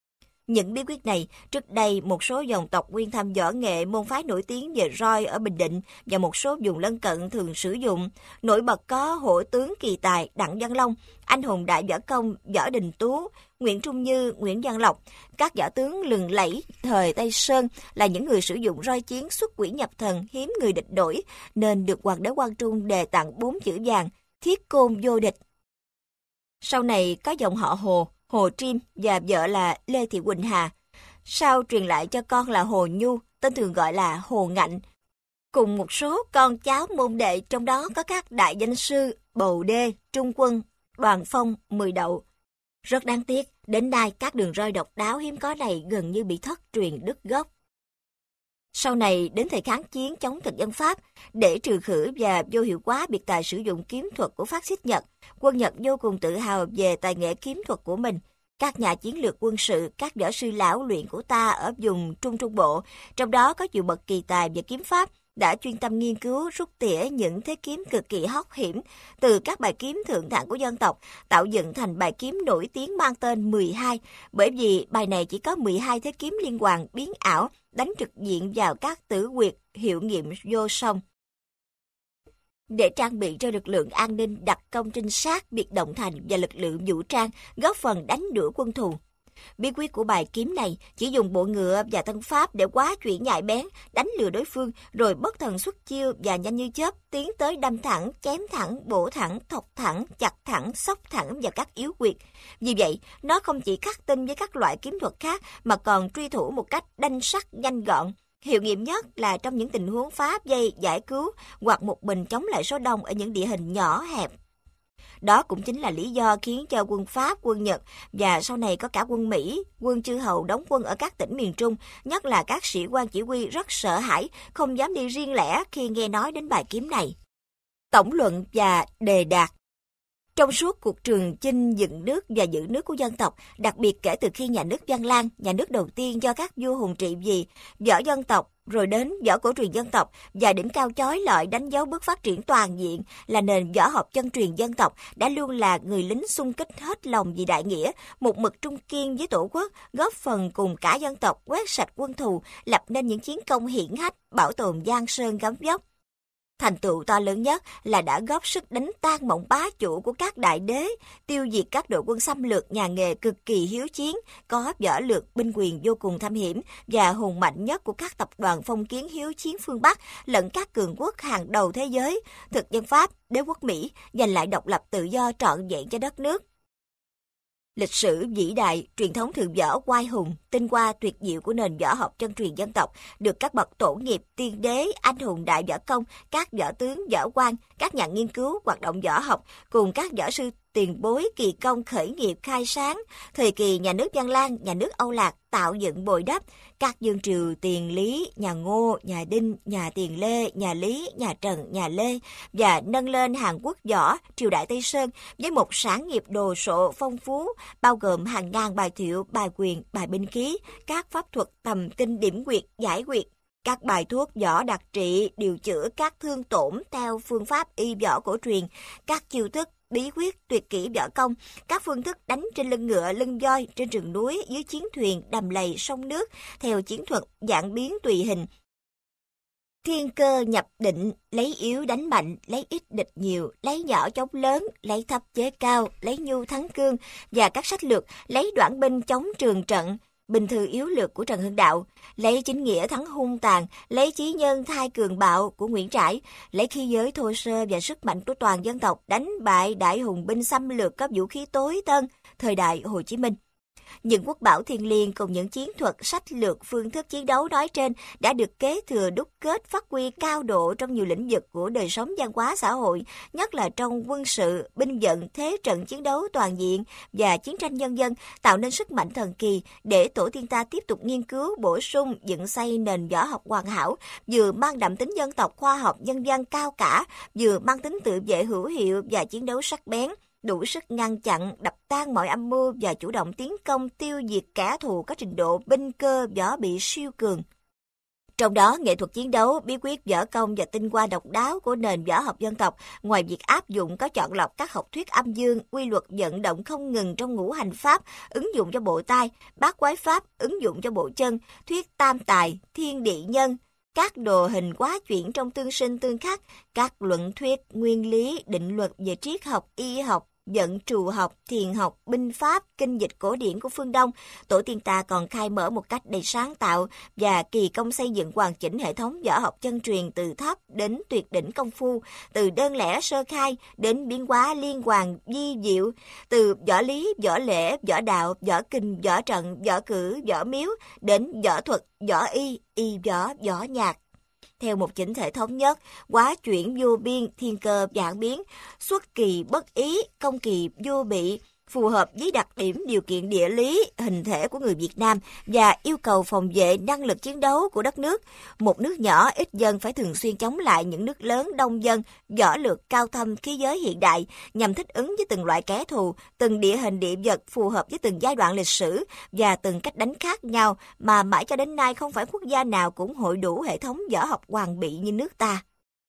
Những bí quyết này, trước đây một số dòng tộc Nguyên Thâm võ nghệ môn phái nổi tiếng về roi ở Bình Định và một số vùng lân cận thường sử dụng. Nổi bật có hổ tướng kỳ tài Đặng Văn Long, anh hùng đại võ công Võ Đình Tú, Nguyễn Trung Như, Nguyễn Văn Lộc. Các võ tướng lừng lẫy thời Tây Sơn là những người sử dụng roi chiến xuất quỷ nhập thần, hiếm người địch nổi, nên được Hoàng đế Quang Trung đề tặng 4 chữ vàng, thiết côn vô địch. Sau này có dòng họ Hồ, Hồ Trim và vợ là Lê Thị Quỳnh Hà. Sau truyền lại cho con là Hồ Nhu, tên thường gọi là Hồ Ngạnh. Cùng một số con cháu môn đệ, trong đó có các đại danh sư Bầu Đê, Trung Quân, Đoàn Phong, Mười Đậu. Rất đáng tiếc, đến nay các đường roi độc đáo hiếm có này gần như bị thất truyền đứt gốc. Sau này, đến thời kháng chiến chống thực dân Pháp, để trừ khử và vô hiệu hóa biệt tài sử dụng kiếm thuật của phát xít Nhật, quân Nhật vô cùng tự hào về tài nghệ kiếm thuật của mình. Các nhà chiến lược quân sự, các võ sư lão luyện của ta ở vùng Trung Trung Bộ, trong đó có nhiều bậc kỳ tài về kiếm pháp, đã chuyên tâm nghiên cứu rút tỉa những thế kiếm cực kỳ hóc hiểm từ các bài kiếm thượng hạng của dân tộc, tạo dựng thành bài kiếm nổi tiếng mang tên 12, bởi vì bài này chỉ có 12 thế kiếm liên hoàn biến ảo, đánh trực diện vào các tử quyệt, hiệu nghiệm vô song. Để trang bị cho lực lượng an ninh, đặc công trinh sát, biệt động thành và lực lượng vũ trang, góp phần đánh đuổi quân thù. Bí quyết của bài kiếm này chỉ dùng bộ ngựa và thân pháp để quá chuyển nhạy bén, đánh lừa đối phương, rồi bất thần xuất chiêu và nhanh như chớp tiến tới đâm thẳng, chém thẳng, bổ thẳng, thọc thẳng, chặt thẳng, xốc thẳng vào các yếu quyệt. Vì vậy, nó không chỉ khắc tinh với các loại kiếm thuật khác mà còn truy thủ một cách đanh sắc, nhanh gọn. Hiệu nghiệm nhất là trong những tình huống phá dây, giải cứu hoặc một mình chống lại số đông ở những địa hình nhỏ hẹp. Đó cũng chính là lý do khiến cho quân Pháp, quân Nhật và sau này có cả quân Mỹ, quân chư hầu đóng quân ở các tỉnh miền Trung, nhất là các sĩ quan chỉ huy rất sợ hãi, không dám đi riêng lẻ khi nghe nói đến bài kiếm này. Tổng luận và đề đạt. Trong suốt cuộc trường chinh dựng nước và giữ nước của dân tộc, đặc biệt kể từ khi nhà nước Văn Lang, nhà nước đầu tiên do các vua hùng trị vì, võ dân tộc, rồi đến võ cổ truyền dân tộc và đỉnh cao chói lọi đánh dấu bước phát triển toàn diện là nền võ học chân truyền dân tộc đã luôn là người lính xung kích hết lòng vì đại nghĩa, một mực trung kiên với tổ quốc, góp phần cùng cả dân tộc quét sạch quân thù, lập nên những chiến công hiển hách, bảo tồn Giang Sơn gấm vóc. Thành tựu to lớn nhất là đã góp sức đánh tan mộng bá chủ của các đại đế, tiêu diệt các đội quân xâm lược nhà nghề cực kỳ hiếu chiến, có võ lược binh quyền vô cùng thâm hiểm và hùng mạnh nhất của các tập đoàn phong kiến hiếu chiến phương Bắc lẫn các cường quốc hàng đầu thế giới, thực dân Pháp, đế quốc Mỹ giành lại độc lập tự do trọn vẹn cho đất nước. Lịch sử vĩ đại, truyền thống thượng võ oai hùng, tinh hoa tuyệt diệu của nền võ học chân truyền dân tộc được các bậc tổ nghiệp, tiên đế, anh hùng đại võ công, các võ tướng, võ quan, các nhà nghiên cứu hoạt động võ học cùng các võ sư tiền bối kỳ công khởi nghiệp khai sáng, thời kỳ nhà nước Văn Lang, nhà nước Âu Lạc tạo dựng bồi đắp, các vương triều Tiền Lý, nhà Ngô, nhà Đinh, nhà Tiền Lê, nhà Lý, nhà Trần, nhà Lê và nâng lên Hàn Quốc võ, triều đại Tây Sơn với một sản nghiệp đồ sộ phong phú, bao gồm hàng ngàn bài thiệu, bài quyền, bài binh khí, các pháp thuật tầm tinh điểm quyệt, giải quyệt, các bài thuốc võ đặc trị, điều chữa các thương tổn theo phương pháp y võ cổ truyền, các chiêu thức, bí quyết tuyệt kỹ võ công, các phương thức đánh trên lưng ngựa, lưng voi, trên rừng núi, dưới chiến thuyền, đầm lầy, sông nước, theo chiến thuật dạng biến tùy hình. Thiên cơ nhập định, lấy yếu đánh mạnh, lấy ít địch nhiều, lấy nhỏ chống lớn, lấy thấp chế cao, lấy nhu thắng cương và các sách lược lấy đoạn binh chống trường trận, bình thư yếu lược của Trần Hưng Đạo, lấy chính nghĩa thắng hung tàn, lấy chí nhân thay cường bạo của Nguyễn Trãi, lấy khí giới thô sơ và sức mạnh của toàn dân tộc đánh bại đại hùng binh xâm lược cấp vũ khí tối tân, thời đại Hồ Chí Minh. Những quốc bảo thiêng liêng cùng những chiến thuật, sách lược, phương thức chiến đấu nói trên đã được kế thừa đúc kết phát huy cao độ trong nhiều lĩnh vực của đời sống văn hóa xã hội, nhất là trong quân sự, binh vận, thế trận chiến đấu toàn diện và chiến tranh nhân dân, tạo nên sức mạnh thần kỳ để tổ tiên ta tiếp tục nghiên cứu, bổ sung, dựng xây nền võ học hoàn hảo, vừa mang đậm tính dân tộc, khoa học, nhân văn cao cả, vừa mang tính tự vệ hữu hiệu và chiến đấu sắc bén, đủ sức ngăn chặn, đập tan mọi âm mưu và chủ động tiến công tiêu diệt kẻ thù có trình độ binh cơ võ bị siêu cường. Trong đó, nghệ thuật chiến đấu, bí quyết võ công và tinh hoa độc đáo của nền võ học dân tộc, ngoài việc áp dụng có chọn lọc các học thuyết âm dương, quy luật vận động không ngừng trong ngũ hành pháp, ứng dụng cho bộ tay, bát quái pháp, ứng dụng cho bộ chân, thuyết tam tài, thiên địa nhân, các đồ hình quá chuyển trong tương sinh tương khắc, các luận thuyết, nguyên lý, định luật về triết học, y học, vận trù học, thiền học, binh pháp, kinh dịch cổ điển của phương Đông, tổ tiên ta còn khai mở một cách đầy sáng tạo và kỳ công xây dựng hoàn chỉnh hệ thống võ học chân truyền từ thấp đến tuyệt đỉnh công phu, từ đơn lẻ sơ khai đến biến hóa liên hoàn vi diệu, từ võ lý, võ lễ, võ đạo, võ kinh, võ trận, võ cử, võ miếu đến võ thuật, võ y, y võ, võ nhạc. Theo một chỉnh thể thống nhất, hóa chuyển vô biên, thiên cơ vạn biến, xuất kỳ bất ý, công kỳ vô bị, phù hợp với đặc điểm điều kiện địa lý, hình thể của người Việt Nam và yêu cầu phòng vệ năng lực chiến đấu của đất nước. Một nước nhỏ ít dân phải thường xuyên chống lại những nước lớn đông dân, võ lược cao thâm khí giới hiện đại nhằm thích ứng với từng loại kẻ thù, từng địa hình địa vật phù hợp với từng giai đoạn lịch sử và từng cách đánh khác nhau mà mãi cho đến nay không phải quốc gia nào cũng hội đủ hệ thống võ học hoàn bị như nước ta.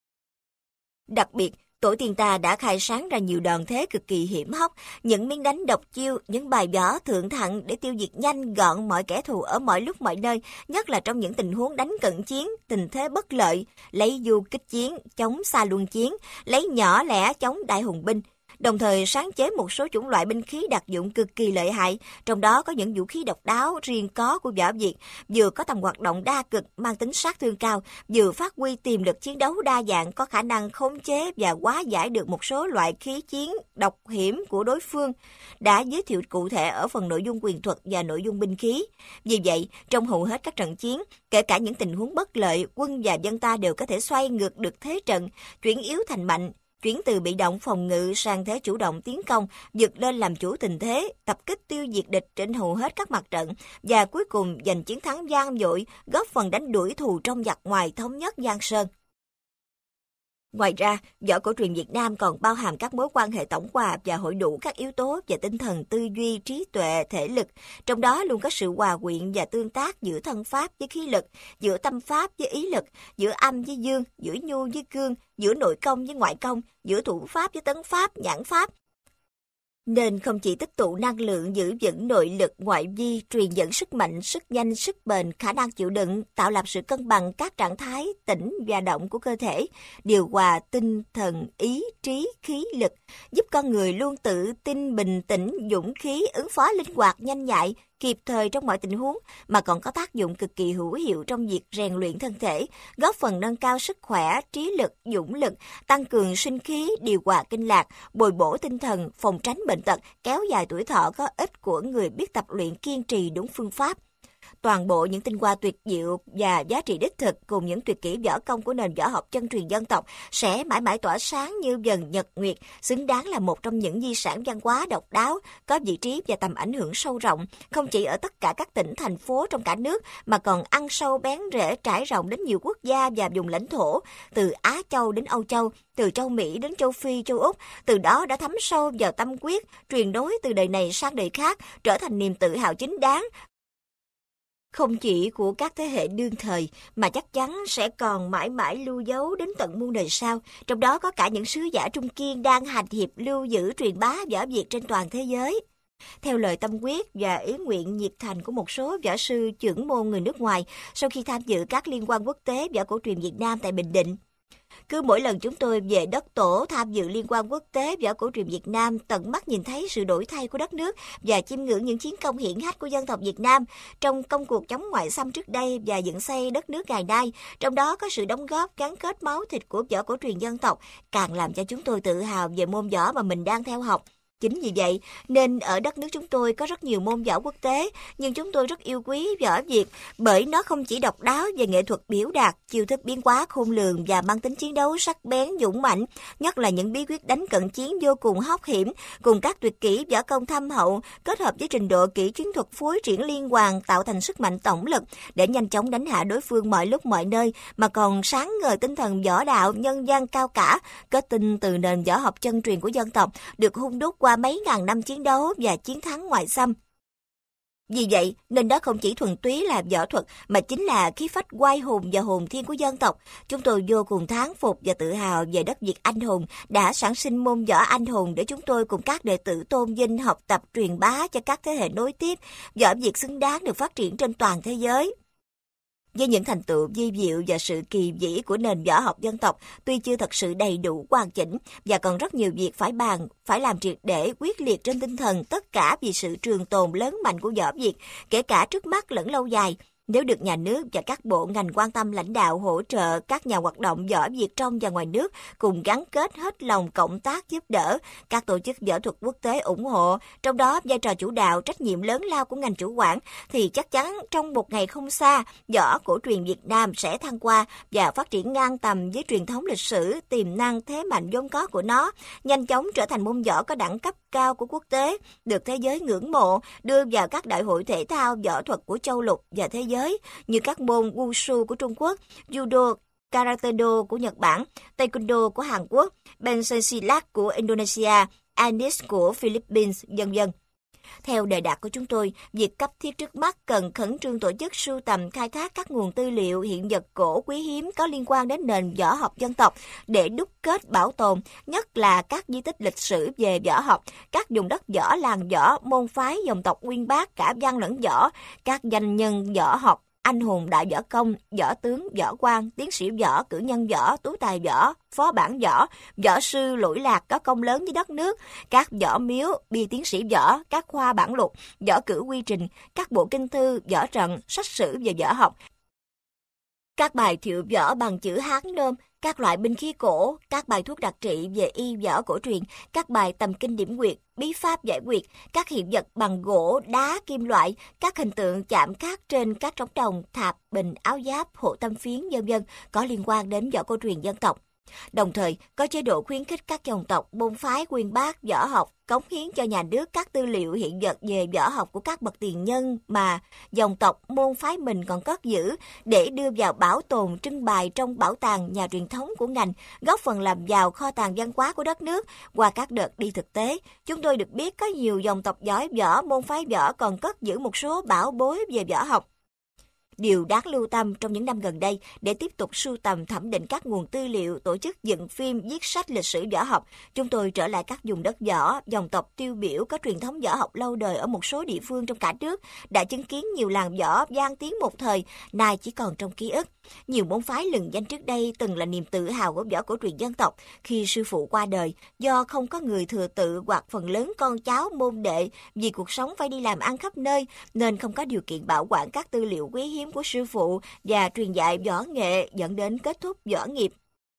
Đặc biệt, tổ tiên ta đã khai sáng ra nhiều đòn thế cực kỳ hiểm hóc, những miếng đánh độc chiêu, những bài võ thượng thặng để tiêu diệt nhanh gọn mọi kẻ thù ở mọi lúc mọi nơi, nhất là trong những tình huống đánh cận chiến, tình thế bất lợi, lấy du kích chiến, chống xa luân chiến, lấy nhỏ lẻ chống đại hùng binh. Đồng thời sáng chế một số chủng loại binh khí đặc dụng cực kỳ lợi hại, trong đó có những vũ khí độc đáo riêng có của võ Việt, vừa có tầm hoạt động đa cực mang tính sát thương cao, vừa phát huy tiềm lực chiến đấu đa dạng, có khả năng khống chế và hóa giải được một số loại khí chiến độc hiểm của đối phương, đã giới thiệu cụ thể ở phần nội dung quyền thuật và nội dung binh khí. Vì vậy, trong hầu hết các trận chiến, kể cả những tình huống bất lợi, quân và dân ta đều có thể xoay ngược được thế trận, chuyển yếu thành mạnh, chuyển từ bị động phòng ngự sang thế chủ động tiến công, vượt lên làm chủ tình thế, tập kích tiêu diệt địch trên hầu hết các mặt trận và cuối cùng giành chiến thắng vang dội, góp phần đánh đuổi thù trong giặc ngoài, thống nhất Giang Sơn. Ngoài ra, võ cổ truyền Việt Nam còn bao hàm các mối quan hệ tổng hòa và hội đủ các yếu tố về tinh thần, tư duy, trí tuệ, thể lực. Trong đó luôn có sự hòa quyện và tương tác giữa thân pháp với khí lực, giữa tâm pháp với ý lực, giữa âm với dương, giữa nhu với cương, giữa nội công với ngoại công, giữa thủ pháp với tấn pháp, nhãn pháp. Nên không chỉ tích tụ năng lượng giữ vững nội lực ngoại vi, truyền dẫn sức mạnh, sức nhanh, sức bền, khả năng chịu đựng, tạo lập sự cân bằng các trạng thái tĩnh và động của cơ thể, điều hòa tinh thần, ý, trí, khí lực, giúp con người luôn tự tin, bình tĩnh, dũng khí, ứng phó linh hoạt, nhanh nhạy, kịp thời trong mọi tình huống, mà còn có tác dụng cực kỳ hữu hiệu trong việc rèn luyện thân thể, góp phần nâng cao sức khỏe, trí lực, dũng lực, tăng cường sinh khí, điều hòa kinh lạc, bồi bổ tinh thần, phòng tránh bệnh tật, kéo dài tuổi thọ có ích của người biết tập luyện kiên trì đúng phương pháp. Toàn bộ những tinh hoa tuyệt diệu và giá trị đích thực cùng những tuyệt kỹ võ công của nền võ học chân truyền dân tộc sẽ mãi mãi tỏa sáng như vầng nhật nguyệt, xứng đáng là một trong những di sản văn hóa độc đáo, có vị trí và tầm ảnh hưởng sâu rộng, không chỉ ở tất cả các tỉnh, thành phố trong cả nước, mà còn ăn sâu bén rễ trải rộng đến nhiều quốc gia và vùng lãnh thổ, từ Á Châu đến Âu Châu, từ châu Mỹ đến châu Phi, châu Úc, từ đó đã thấm sâu vào tâm quyết, truyền nối từ đời này sang đời khác, trở thành niềm tự hào chính đáng, không chỉ của các thế hệ đương thời, mà chắc chắn sẽ còn mãi mãi lưu dấu đến tận muôn đời sau. Trong đó có cả những sứ giả Trung Kiên đang hành hiệp lưu giữ truyền bá võ Việt trên toàn thế giới. Theo lời tâm quyết và ý nguyện nhiệt thành của một số võ sư chưởng môn người nước ngoài sau khi tham dự các liên hoan quốc tế võ cổ truyền Việt Nam tại Bình Định. Cứ mỗi lần chúng tôi về đất tổ tham dự liên hoan quốc tế võ cổ truyền Việt Nam, tận mắt nhìn thấy sự đổi thay của đất nước và chiêm ngưỡng những chiến công hiển hách của dân tộc Việt Nam trong công cuộc chống ngoại xâm trước đây và dựng xây đất nước ngày nay, trong đó có sự đóng góp gắn kết máu thịt của võ cổ truyền dân tộc, càng làm cho chúng tôi tự hào về môn võ mà mình đang theo học. Chính vì vậy, nên ở đất nước chúng tôi có rất nhiều môn võ quốc tế, nhưng chúng tôi rất yêu quý võ Việt bởi nó không chỉ độc đáo về nghệ thuật biểu đạt, chiêu thức biến hóa khôn lường và mang tính chiến đấu sắc bén, dũng mãnh, nhất là những bí quyết đánh cận chiến vô cùng hóc hiểm, cùng các tuyệt kỹ võ công thâm hậu, kết hợp với trình độ kỹ chiến thuật phối triển liên hoàn tạo thành sức mạnh tổng lực để nhanh chóng đánh hạ đối phương mọi lúc mọi nơi, mà còn sáng ngời tinh thần võ đạo nhân gian cao cả, kết tinh từ nền võ học chân truyền của dân tộc, được hun đúc qua mấy ngàn năm chiến đấu và chiến thắng ngoại xâm. Vì vậy, nên đó không chỉ thuần túy là võ thuật mà chính là khí phách oai hùng và hồn thiên của dân tộc. Chúng tôi vô cùng thán phục và tự hào về đất Việt anh hùng đã sản sinh môn võ anh hùng để chúng tôi cùng các đệ tử tôn vinh, học tập, truyền bá cho các thế hệ nối tiếp. Võ Việt xứng đáng được phát triển trên toàn thế giới. Với những thành tựu vi diệu và sự kỳ vĩ của nền võ học dân tộc, tuy chưa thật sự đầy đủ hoàn chỉnh và còn rất nhiều việc phải bàn, phải làm triệt để, quyết liệt trên tinh thần tất cả vì sự trường tồn lớn mạnh của võ Việt, kể cả trước mắt lẫn lâu dài. Nếu được nhà nước và các bộ ngành quan tâm lãnh đạo hỗ trợ các nhà hoạt động võ Việt trong và ngoài nước cùng gắn kết hết lòng cộng tác giúp đỡ, các tổ chức võ thuật quốc tế ủng hộ, trong đó vai trò chủ đạo, trách nhiệm lớn lao của ngành chủ quản, thì chắc chắn trong một ngày không xa, võ cổ truyền Việt Nam sẽ thăng hoa và phát triển ngang tầm với truyền thống lịch sử, tiềm năng, thế mạnh vốn có của nó, nhanh chóng trở thành môn võ có đẳng cấp cao của quốc tế, được thế giới ngưỡng mộ, đưa vào các đại hội thể thao võ thuật của châu lục và thế giới, như các môn Wushu của Trung Quốc, Judo, Karate-do của Nhật Bản, Taekwondo của Hàn Quốc, Pencastilat của Indonesia, Anis của Philippines, vân vân. Theo đề đạt của chúng tôi, việc cấp thiết trước mắt cần khẩn trương tổ chức sưu tầm khai thác các nguồn tư liệu hiện vật cổ quý hiếm có liên quan đến nền võ học dân tộc để đúc kết bảo tồn, nhất là các di tích lịch sử về võ học, các vùng đất võ, làng võ, môn phái, dòng tộc uyên bác cả văn lẫn võ, các danh nhân võ học, anh hùng đại võ công, võ tướng, võ quan, tiến sĩ võ, cử nhân võ, tú tài võ, phó bản võ, võ sư lỗi lạc có công lớn với đất nước, các võ miếu, bia tiến sĩ võ, các khoa bản lục, võ cử quy trình, các bộ kinh thư, võ trận, sách sử về võ học, các bài thiệu võ bằng chữ Hán nôm, các loại binh khí cổ, các bài thuốc đặc trị về y võ cổ truyền, các bài tầm kinh điểm quyệt, bí pháp giải quyệt, các hiện vật bằng gỗ, đá, kim loại, các hình tượng chạm khắc trên các trống đồng, thạp, bình, áo giáp, hộ tâm phiến, vân vân có liên quan đến võ cổ truyền dân tộc. Đồng thời, có chế độ khuyến khích các dòng tộc, môn phái, uyên bác, võ học, cống hiến cho nhà nước các tư liệu hiện vật về võ học của các bậc tiền nhân mà dòng tộc, môn phái mình còn cất giữ để đưa vào bảo tồn, trưng bày trong bảo tàng nhà truyền thống của ngành, góp phần làm giàu kho tàng văn hóa của đất nước. Qua các đợt đi thực tế, chúng tôi được biết có nhiều dòng tộc giỏi võ, môn phái võ còn cất giữ một số bảo bối về võ học. Điều đáng lưu tâm trong những năm gần đây để tiếp tục sưu tầm thẩm định các nguồn tư liệu, tổ chức dựng phim, viết sách lịch sử võ học, chúng tôi trở lại các vùng đất võ, dòng tộc tiêu biểu có truyền thống võ học lâu đời ở một số địa phương trong cả nước, đã chứng kiến nhiều làng võ vang tiếng một thời, nay chỉ còn trong ký ức. Nhiều môn phái lừng danh trước đây từng là niềm tự hào của võ cổ truyền dân tộc. Khi sư phụ qua đời, do không có người thừa tự hoặc phần lớn con cháu môn đệ vì cuộc sống phải đi làm ăn khắp nơi, nên không có điều kiện bảo quản các tư liệu quý hiếm của sư phụ và truyền dạy võ nghệ, dẫn đến kết thúc võ nghiệp.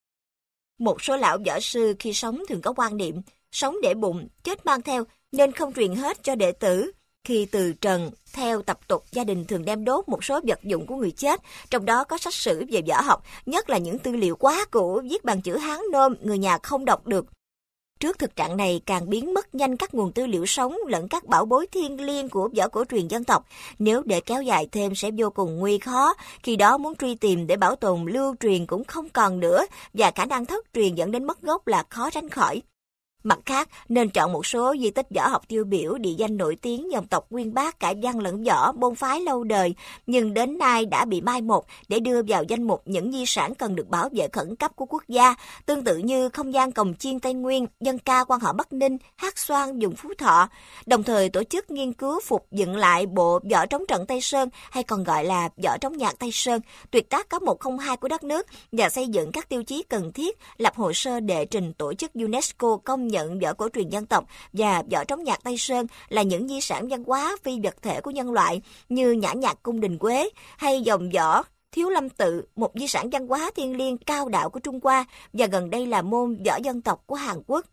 Một số lão võ sư khi sống thường có quan niệm sống để bụng, chết mang theo, nên không truyền hết cho đệ tử. Khi từ trần, theo tập tục, gia đình thường đem đốt một số vật dụng của người chết, trong đó có sách sử về võ học, nhất là những tư liệu quá cũ viết bằng chữ Hán nôm, người nhà không đọc được. Trước thực trạng này, càng biến mất nhanh các nguồn tư liệu sống lẫn các bảo bối thiêng liêng của võ cổ truyền dân tộc. Nếu để kéo dài thêm sẽ vô cùng nguy khó, khi đó muốn truy tìm để bảo tồn lưu truyền cũng không còn nữa, và khả năng thất truyền dẫn đến mất gốc là khó tránh khỏi. Mặt khác, nên chọn một số di tích võ học tiêu biểu, địa danh nổi tiếng, dòng tộc uyên bác cả văn lẫn võ, môn phái lâu đời, nhưng đến nay đã bị mai một để đưa vào danh mục những di sản cần được bảo vệ khẩn cấp của quốc gia, tương tự như không gian Cồng Chiên Tây Nguyên, dân ca quan họ Bắc Ninh, hát xoan vùng Phú Thọ. Đồng thời tổ chức nghiên cứu phục dựng lại bộ võ trống trận Tây Sơn, hay còn gọi là võ trống nhạc Tây Sơn, tuyệt tác cấp 102 của đất nước, và xây dựng các tiêu chí cần thiết, lập hồ sơ đệ trình tổ chức UNESCO công nhận võ cổ truyền dân tộc và võ trống nhạc Tây Sơn là những di sản văn hóa phi vật thể của nhân loại, như nhã nhạc cung đình Quế hay dòng võ Thiếu Lâm Tự, một di sản văn hóa thiêng liêng cao đạo của Trung Hoa, và gần đây là môn võ dân tộc của Hàn Quốc.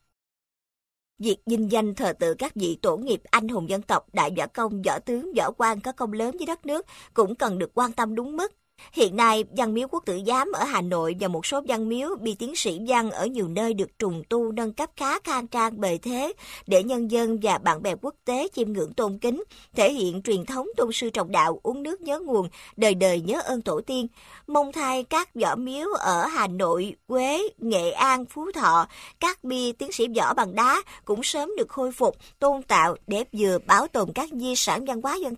Việc vinh danh thờ tự các vị tổ nghiệp anh hùng dân tộc, đại võ công, võ tướng, võ quan có công lớn với đất nước cũng cần được quan tâm đúng mức. Hiện nay, Văn miếu Quốc tử Giám ở Hà Nội và một số văn miếu bia tiến sĩ văn ở nhiều nơi được trùng tu nâng cấp khá khang trang bề thế để nhân dân và bạn bè quốc tế chiêm ngưỡng tôn kính, thể hiện truyền thống tôn sư trọng đạo, uống nước nhớ nguồn, đời đời nhớ ơn tổ tiên. Mong thay các võ miếu ở Hà Nội, Quế, Nghệ An, Phú Thọ, các bia tiến sĩ võ bằng đá cũng sớm được khôi phục, tôn tạo để vừa bảo tồn các di sản văn hóa dân tộc,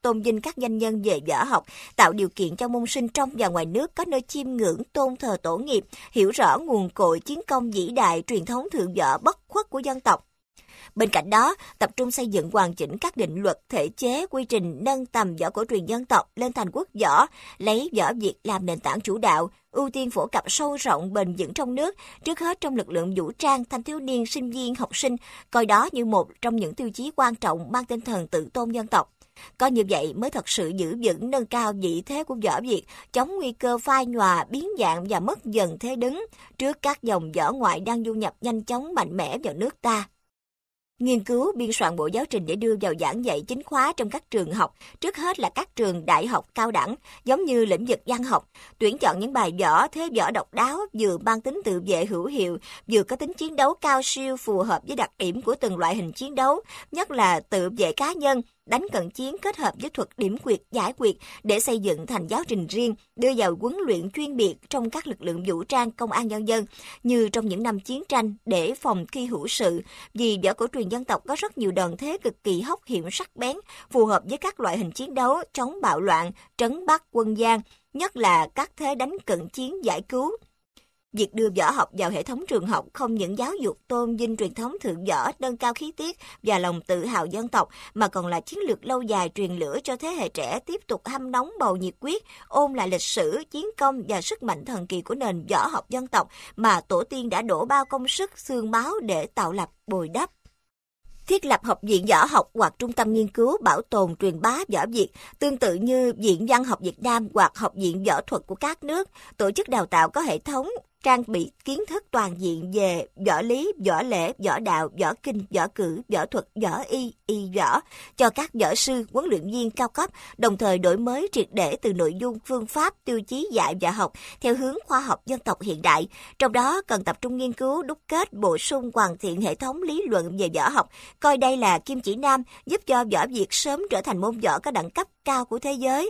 tôn vinh các danh nhân về võ học, tạo điều kiện cho môn sinh trong và ngoài nước có nơi chiêm ngưỡng tôn thờ tổ nghiệp, hiểu rõ nguồn cội chiến công vĩ đại, truyền thống thượng võ bất khuất của dân tộc. Bên cạnh đó, tập trung xây dựng hoàn chỉnh các định luật, thể chế, quy trình nâng tầm võ cổ truyền dân tộc lên thành quốc võ, lấy võ Việt làm nền tảng chủ đạo, ưu tiên phổ cập sâu rộng bền vững trong nước, trước hết trong lực lượng vũ trang, thanh thiếu niên, sinh viên, học sinh, coi đó như một trong những tiêu chí quan trọng mang tinh thần tự tôn dân tộc. Có như vậy mới thật sự giữ vững nâng cao vị thế của võ Việt, chống nguy cơ phai nhòa, biến dạng và mất dần thế đứng trước các dòng võ ngoại đang du nhập nhanh chóng mạnh mẽ vào nước ta. Nghiên cứu biên soạn bộ giáo trình để đưa vào giảng dạy chính khóa trong các trường học, trước hết là các trường đại học cao đẳng, giống như lĩnh vực văn học, tuyển chọn những bài võ, thế võ độc đáo, vừa mang tính tự vệ hữu hiệu, vừa có tính chiến đấu cao siêu phù hợp với đặc điểm của từng loại hình chiến đấu, nhất là tự vệ cá nhân, đánh cận chiến kết hợp với thuật điểm quyệt giải quyệt để xây dựng thành giáo trình riêng, đưa vào huấn luyện chuyên biệt trong các lực lượng vũ trang công an nhân dân, như trong những năm chiến tranh để phòng khi hữu sự, vì võ cổ truyền dân tộc có rất nhiều đòn thế cực kỳ hóc hiểm sắc bén, phù hợp với các loại hình chiến đấu chống bạo loạn, trấn bắt quân gian, nhất là các thế đánh cận chiến giải cứu. Việc đưa võ học vào hệ thống trường học không những giáo dục tôn vinh truyền thống thượng võ, nâng cao khí tiết và lòng tự hào dân tộc, mà còn là chiến lược lâu dài truyền lửa cho thế hệ trẻ tiếp tục hâm nóng bầu nhiệt huyết, ôn lại lịch sử, chiến công và sức mạnh thần kỳ của nền võ học dân tộc mà tổ tiên đã đổ bao công sức, xương máu để tạo lập, bồi đắp. Thiết lập học viện võ học hoặc trung tâm nghiên cứu bảo tồn truyền bá võ Việt, tương tự như Viện Văn học Việt Nam hoặc Học viện Võ thuật của các nước, tổ chức đào tạo có hệ thống, trang bị kiến thức toàn diện về võ lý, võ lễ, võ đạo, võ kinh, võ cử, võ thuật, võ y võ cho các võ sư, huấn luyện viên cao cấp, đồng thời đổi mới triệt để từ nội dung, phương pháp, tiêu chí dạy võ học theo hướng khoa học dân tộc hiện đại. Trong đó cần tập trung nghiên cứu, đúc kết, bổ sung, hoàn thiện hệ thống lý luận về võ học, coi đây là kim chỉ nam giúp cho võ Việt sớm trở thành môn võ có đẳng cấp cao của thế giới.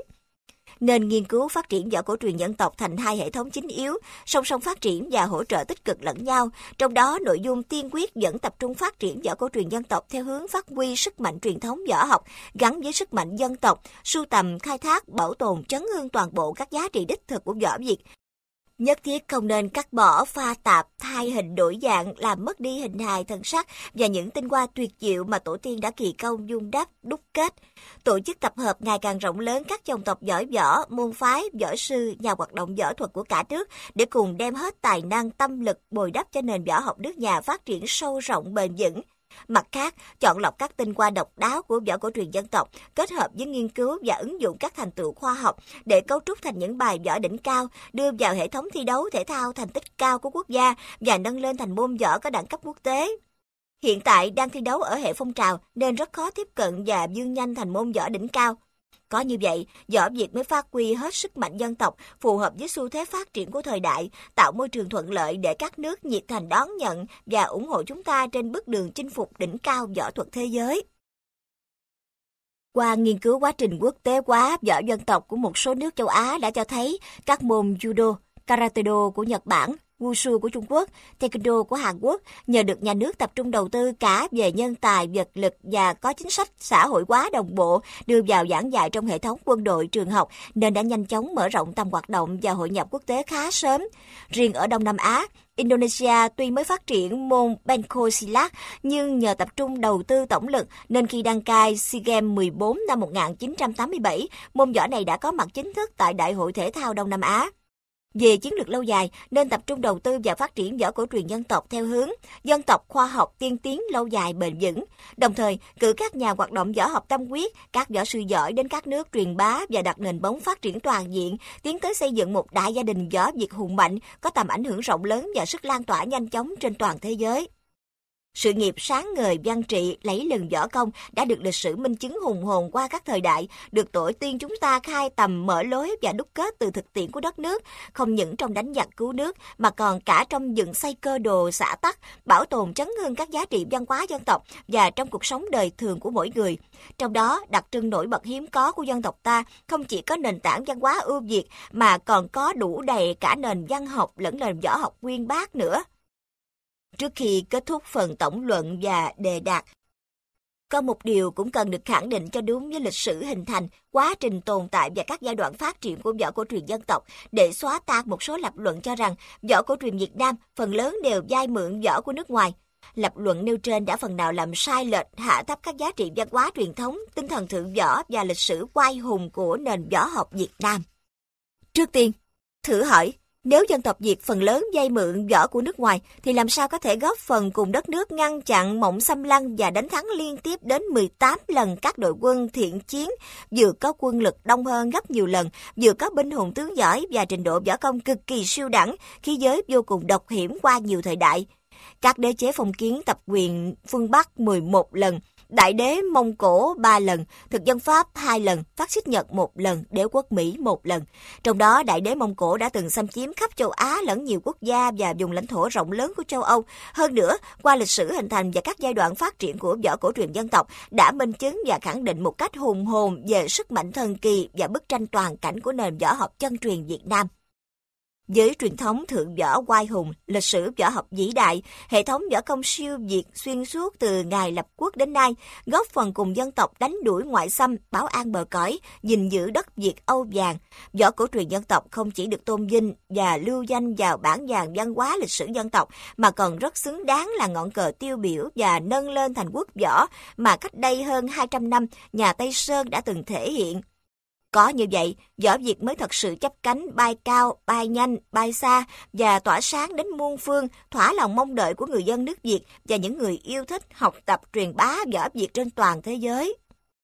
Nên nghiên cứu phát triển võ cổ truyền dân tộc thành hai hệ thống chính yếu, song song phát triển và hỗ trợ tích cực lẫn nhau. Trong đó, nội dung tiên quyết vẫn tập trung phát triển võ cổ truyền dân tộc theo hướng phát huy sức mạnh truyền thống võ học gắn với sức mạnh dân tộc, sưu tầm, khai thác, bảo tồn, trấn hương toàn bộ các giá trị đích thực của võ Việt. Nhất thiết không nên cắt bỏ, pha tạp, thay hình đổi dạng, làm mất đi hình hài thần sắc và những tinh hoa tuyệt diệu mà tổ tiên đã kỳ công vun đắp, đúc kết. Tổ chức tập hợp ngày càng rộng lớn các dòng tộc giỏi võ, môn phái, võ sư, nhà hoạt động võ thuật của cả nước để cùng đem hết tài năng, tâm lực bồi đắp cho nền võ học nước nhà phát triển sâu rộng bền vững. Mặt khác, chọn lọc các tinh hoa độc đáo của võ cổ truyền dân tộc, kết hợp với nghiên cứu và ứng dụng các thành tựu khoa học để cấu trúc thành những bài võ đỉnh cao, đưa vào hệ thống thi đấu thể thao thành tích cao của quốc gia và nâng lên thành môn võ có đẳng cấp quốc tế. Hiện tại đang thi đấu ở hệ phong trào nên rất khó tiếp cận và vươn nhanh thành môn võ đỉnh cao. Có như vậy, võ Việt mới phát huy hết sức mạnh dân tộc, phù hợp với xu thế phát triển của thời đại, tạo môi trường thuận lợi để các nước nhiệt thành đón nhận và ủng hộ chúng ta trên bước đường chinh phục đỉnh cao võ thuật thế giới. Qua nghiên cứu quá trình quốc tế hóa võ dân tộc của một số nước châu Á đã cho thấy các môn judo, karate-do của Nhật Bản, Wushu của Trung Quốc, Taekwondo của Hàn Quốc nhờ được nhà nước tập trung đầu tư cả về nhân tài, vật lực và có chính sách xã hội hóa đồng bộ đưa vào giảng dạy trong hệ thống quân đội, trường học nên đã nhanh chóng mở rộng tầm hoạt động và hội nhập quốc tế khá sớm. Riêng ở Đông Nam Á, Indonesia tuy mới phát triển môn Pencastilat nhưng nhờ tập trung đầu tư tổng lực nên khi đăng cai SEA Games 14 năm 1987, môn võ này đã có mặt chính thức tại Đại hội Thể thao Đông Nam Á. Về chiến lược lâu dài, nên tập trung đầu tư và phát triển võ cổ truyền dân tộc theo hướng dân tộc khoa học tiên tiến lâu dài bền vững, đồng thời cử các nhà hoạt động võ học tâm huyết, các võ sư giỏi đến các nước truyền bá và đặt nền móng phát triển toàn diện, tiến tới xây dựng một đại gia đình võ Việt hùng mạnh, có tầm ảnh hưởng rộng lớn và sức lan tỏa nhanh chóng trên toàn thế giới. Sự nghiệp sáng ngời văn trị lấy lừng võ công đã được lịch sử minh chứng hùng hồn qua các thời đại, được tổ tiên chúng ta khai tầm mở lối và đúc kết từ thực tiễn của đất nước, không những trong đánh giặc cứu nước mà còn cả trong dựng xây cơ đồ xã tắc, bảo tồn trấn hương các giá trị văn hóa dân tộc và trong cuộc sống đời thường của mỗi người. Trong đó, đặc trưng nổi bật hiếm có của dân tộc ta không chỉ có nền tảng văn hóa ưu việt mà còn có đủ đầy cả nền văn học lẫn nền võ học uyên bác nữa. Trước khi kết thúc phần tổng luận và đề đạt, Có một điều cũng cần được khẳng định cho đúng với lịch sử hình thành, quá trình tồn tại và các giai đoạn phát triển của võ cổ truyền dân tộc để xóa tan một số lập luận cho rằng võ cổ truyền Việt Nam phần lớn đều vay mượn võ của nước ngoài. Lập luận nêu trên đã phần nào làm sai lệch, hạ thấp các giá trị văn hóa truyền thống, tinh thần thượng võ và lịch sử oai hùng của nền võ học Việt Nam. Trước tiên, thử hỏi, nếu dân tộc Việt phần lớn vay mượn võ của nước ngoài thì làm sao có thể góp phần cùng đất nước ngăn chặn mộng xâm lăng và đánh thắng liên tiếp đến 18 lần các đội quân thiện chiến, vừa có quân lực đông hơn gấp nhiều lần, vừa có binh hùng tướng giỏi và trình độ võ công cực kỳ siêu đẳng, khí giới vô cùng độc hiểm qua nhiều thời đại. Các đế chế phong kiến tập quyền phương Bắc 11 lần, đại đế Mông Cổ 3 lần, thực dân Pháp 2 lần, phát xít Nhật 1 lần, đế quốc Mỹ 1 lần. Trong đó, đại đế Mông Cổ đã từng xâm chiếm khắp châu Á lẫn nhiều quốc gia và vùng lãnh thổ rộng lớn của châu Âu. Hơn nữa, qua lịch sử hình thành và các giai đoạn phát triển của võ cổ truyền dân tộc đã minh chứng và khẳng định một cách hùng hồn về sức mạnh thần kỳ và bức tranh toàn cảnh của nền võ học chân truyền Việt Nam. Với truyền thống thượng võ oai hùng, lịch sử võ học vĩ đại, hệ thống võ công siêu việt xuyên suốt từ ngày lập quốc đến nay, góp phần cùng dân tộc đánh đuổi ngoại xâm, bảo an bờ cõi, gìn giữ đất Việt Âu vàng. Võ cổ truyền dân tộc không chỉ được tôn vinh và lưu danh vào bản vàng văn hóa lịch sử dân tộc, mà còn rất xứng đáng là ngọn cờ tiêu biểu và nâng lên thành quốc võ mà cách đây hơn 200 năm, nhà Tây Sơn đã từng thể hiện. Có như vậy, võ Việt mới thật sự chắp cánh bay cao, bay nhanh, bay xa và tỏa sáng đến muôn phương, thỏa lòng mong đợi của người dân nước Việt và những người yêu thích học tập truyền bá võ Việt trên toàn thế giới.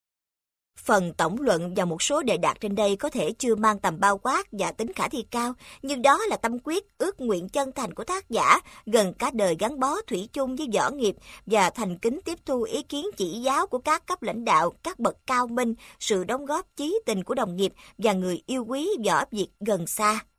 Phần tổng luận và một số đề đạt trên đây có thể chưa mang tầm bao quát và tính khả thi cao, nhưng đó là tâm quyết, ước nguyện chân thành của tác giả, gần cả đời gắn bó thủy chung với võ nghiệp và thành kính tiếp thu ý kiến chỉ giáo của các cấp lãnh đạo, các bậc cao minh, sự đóng góp chí tình của đồng nghiệp và người yêu quý võ Việt gần xa.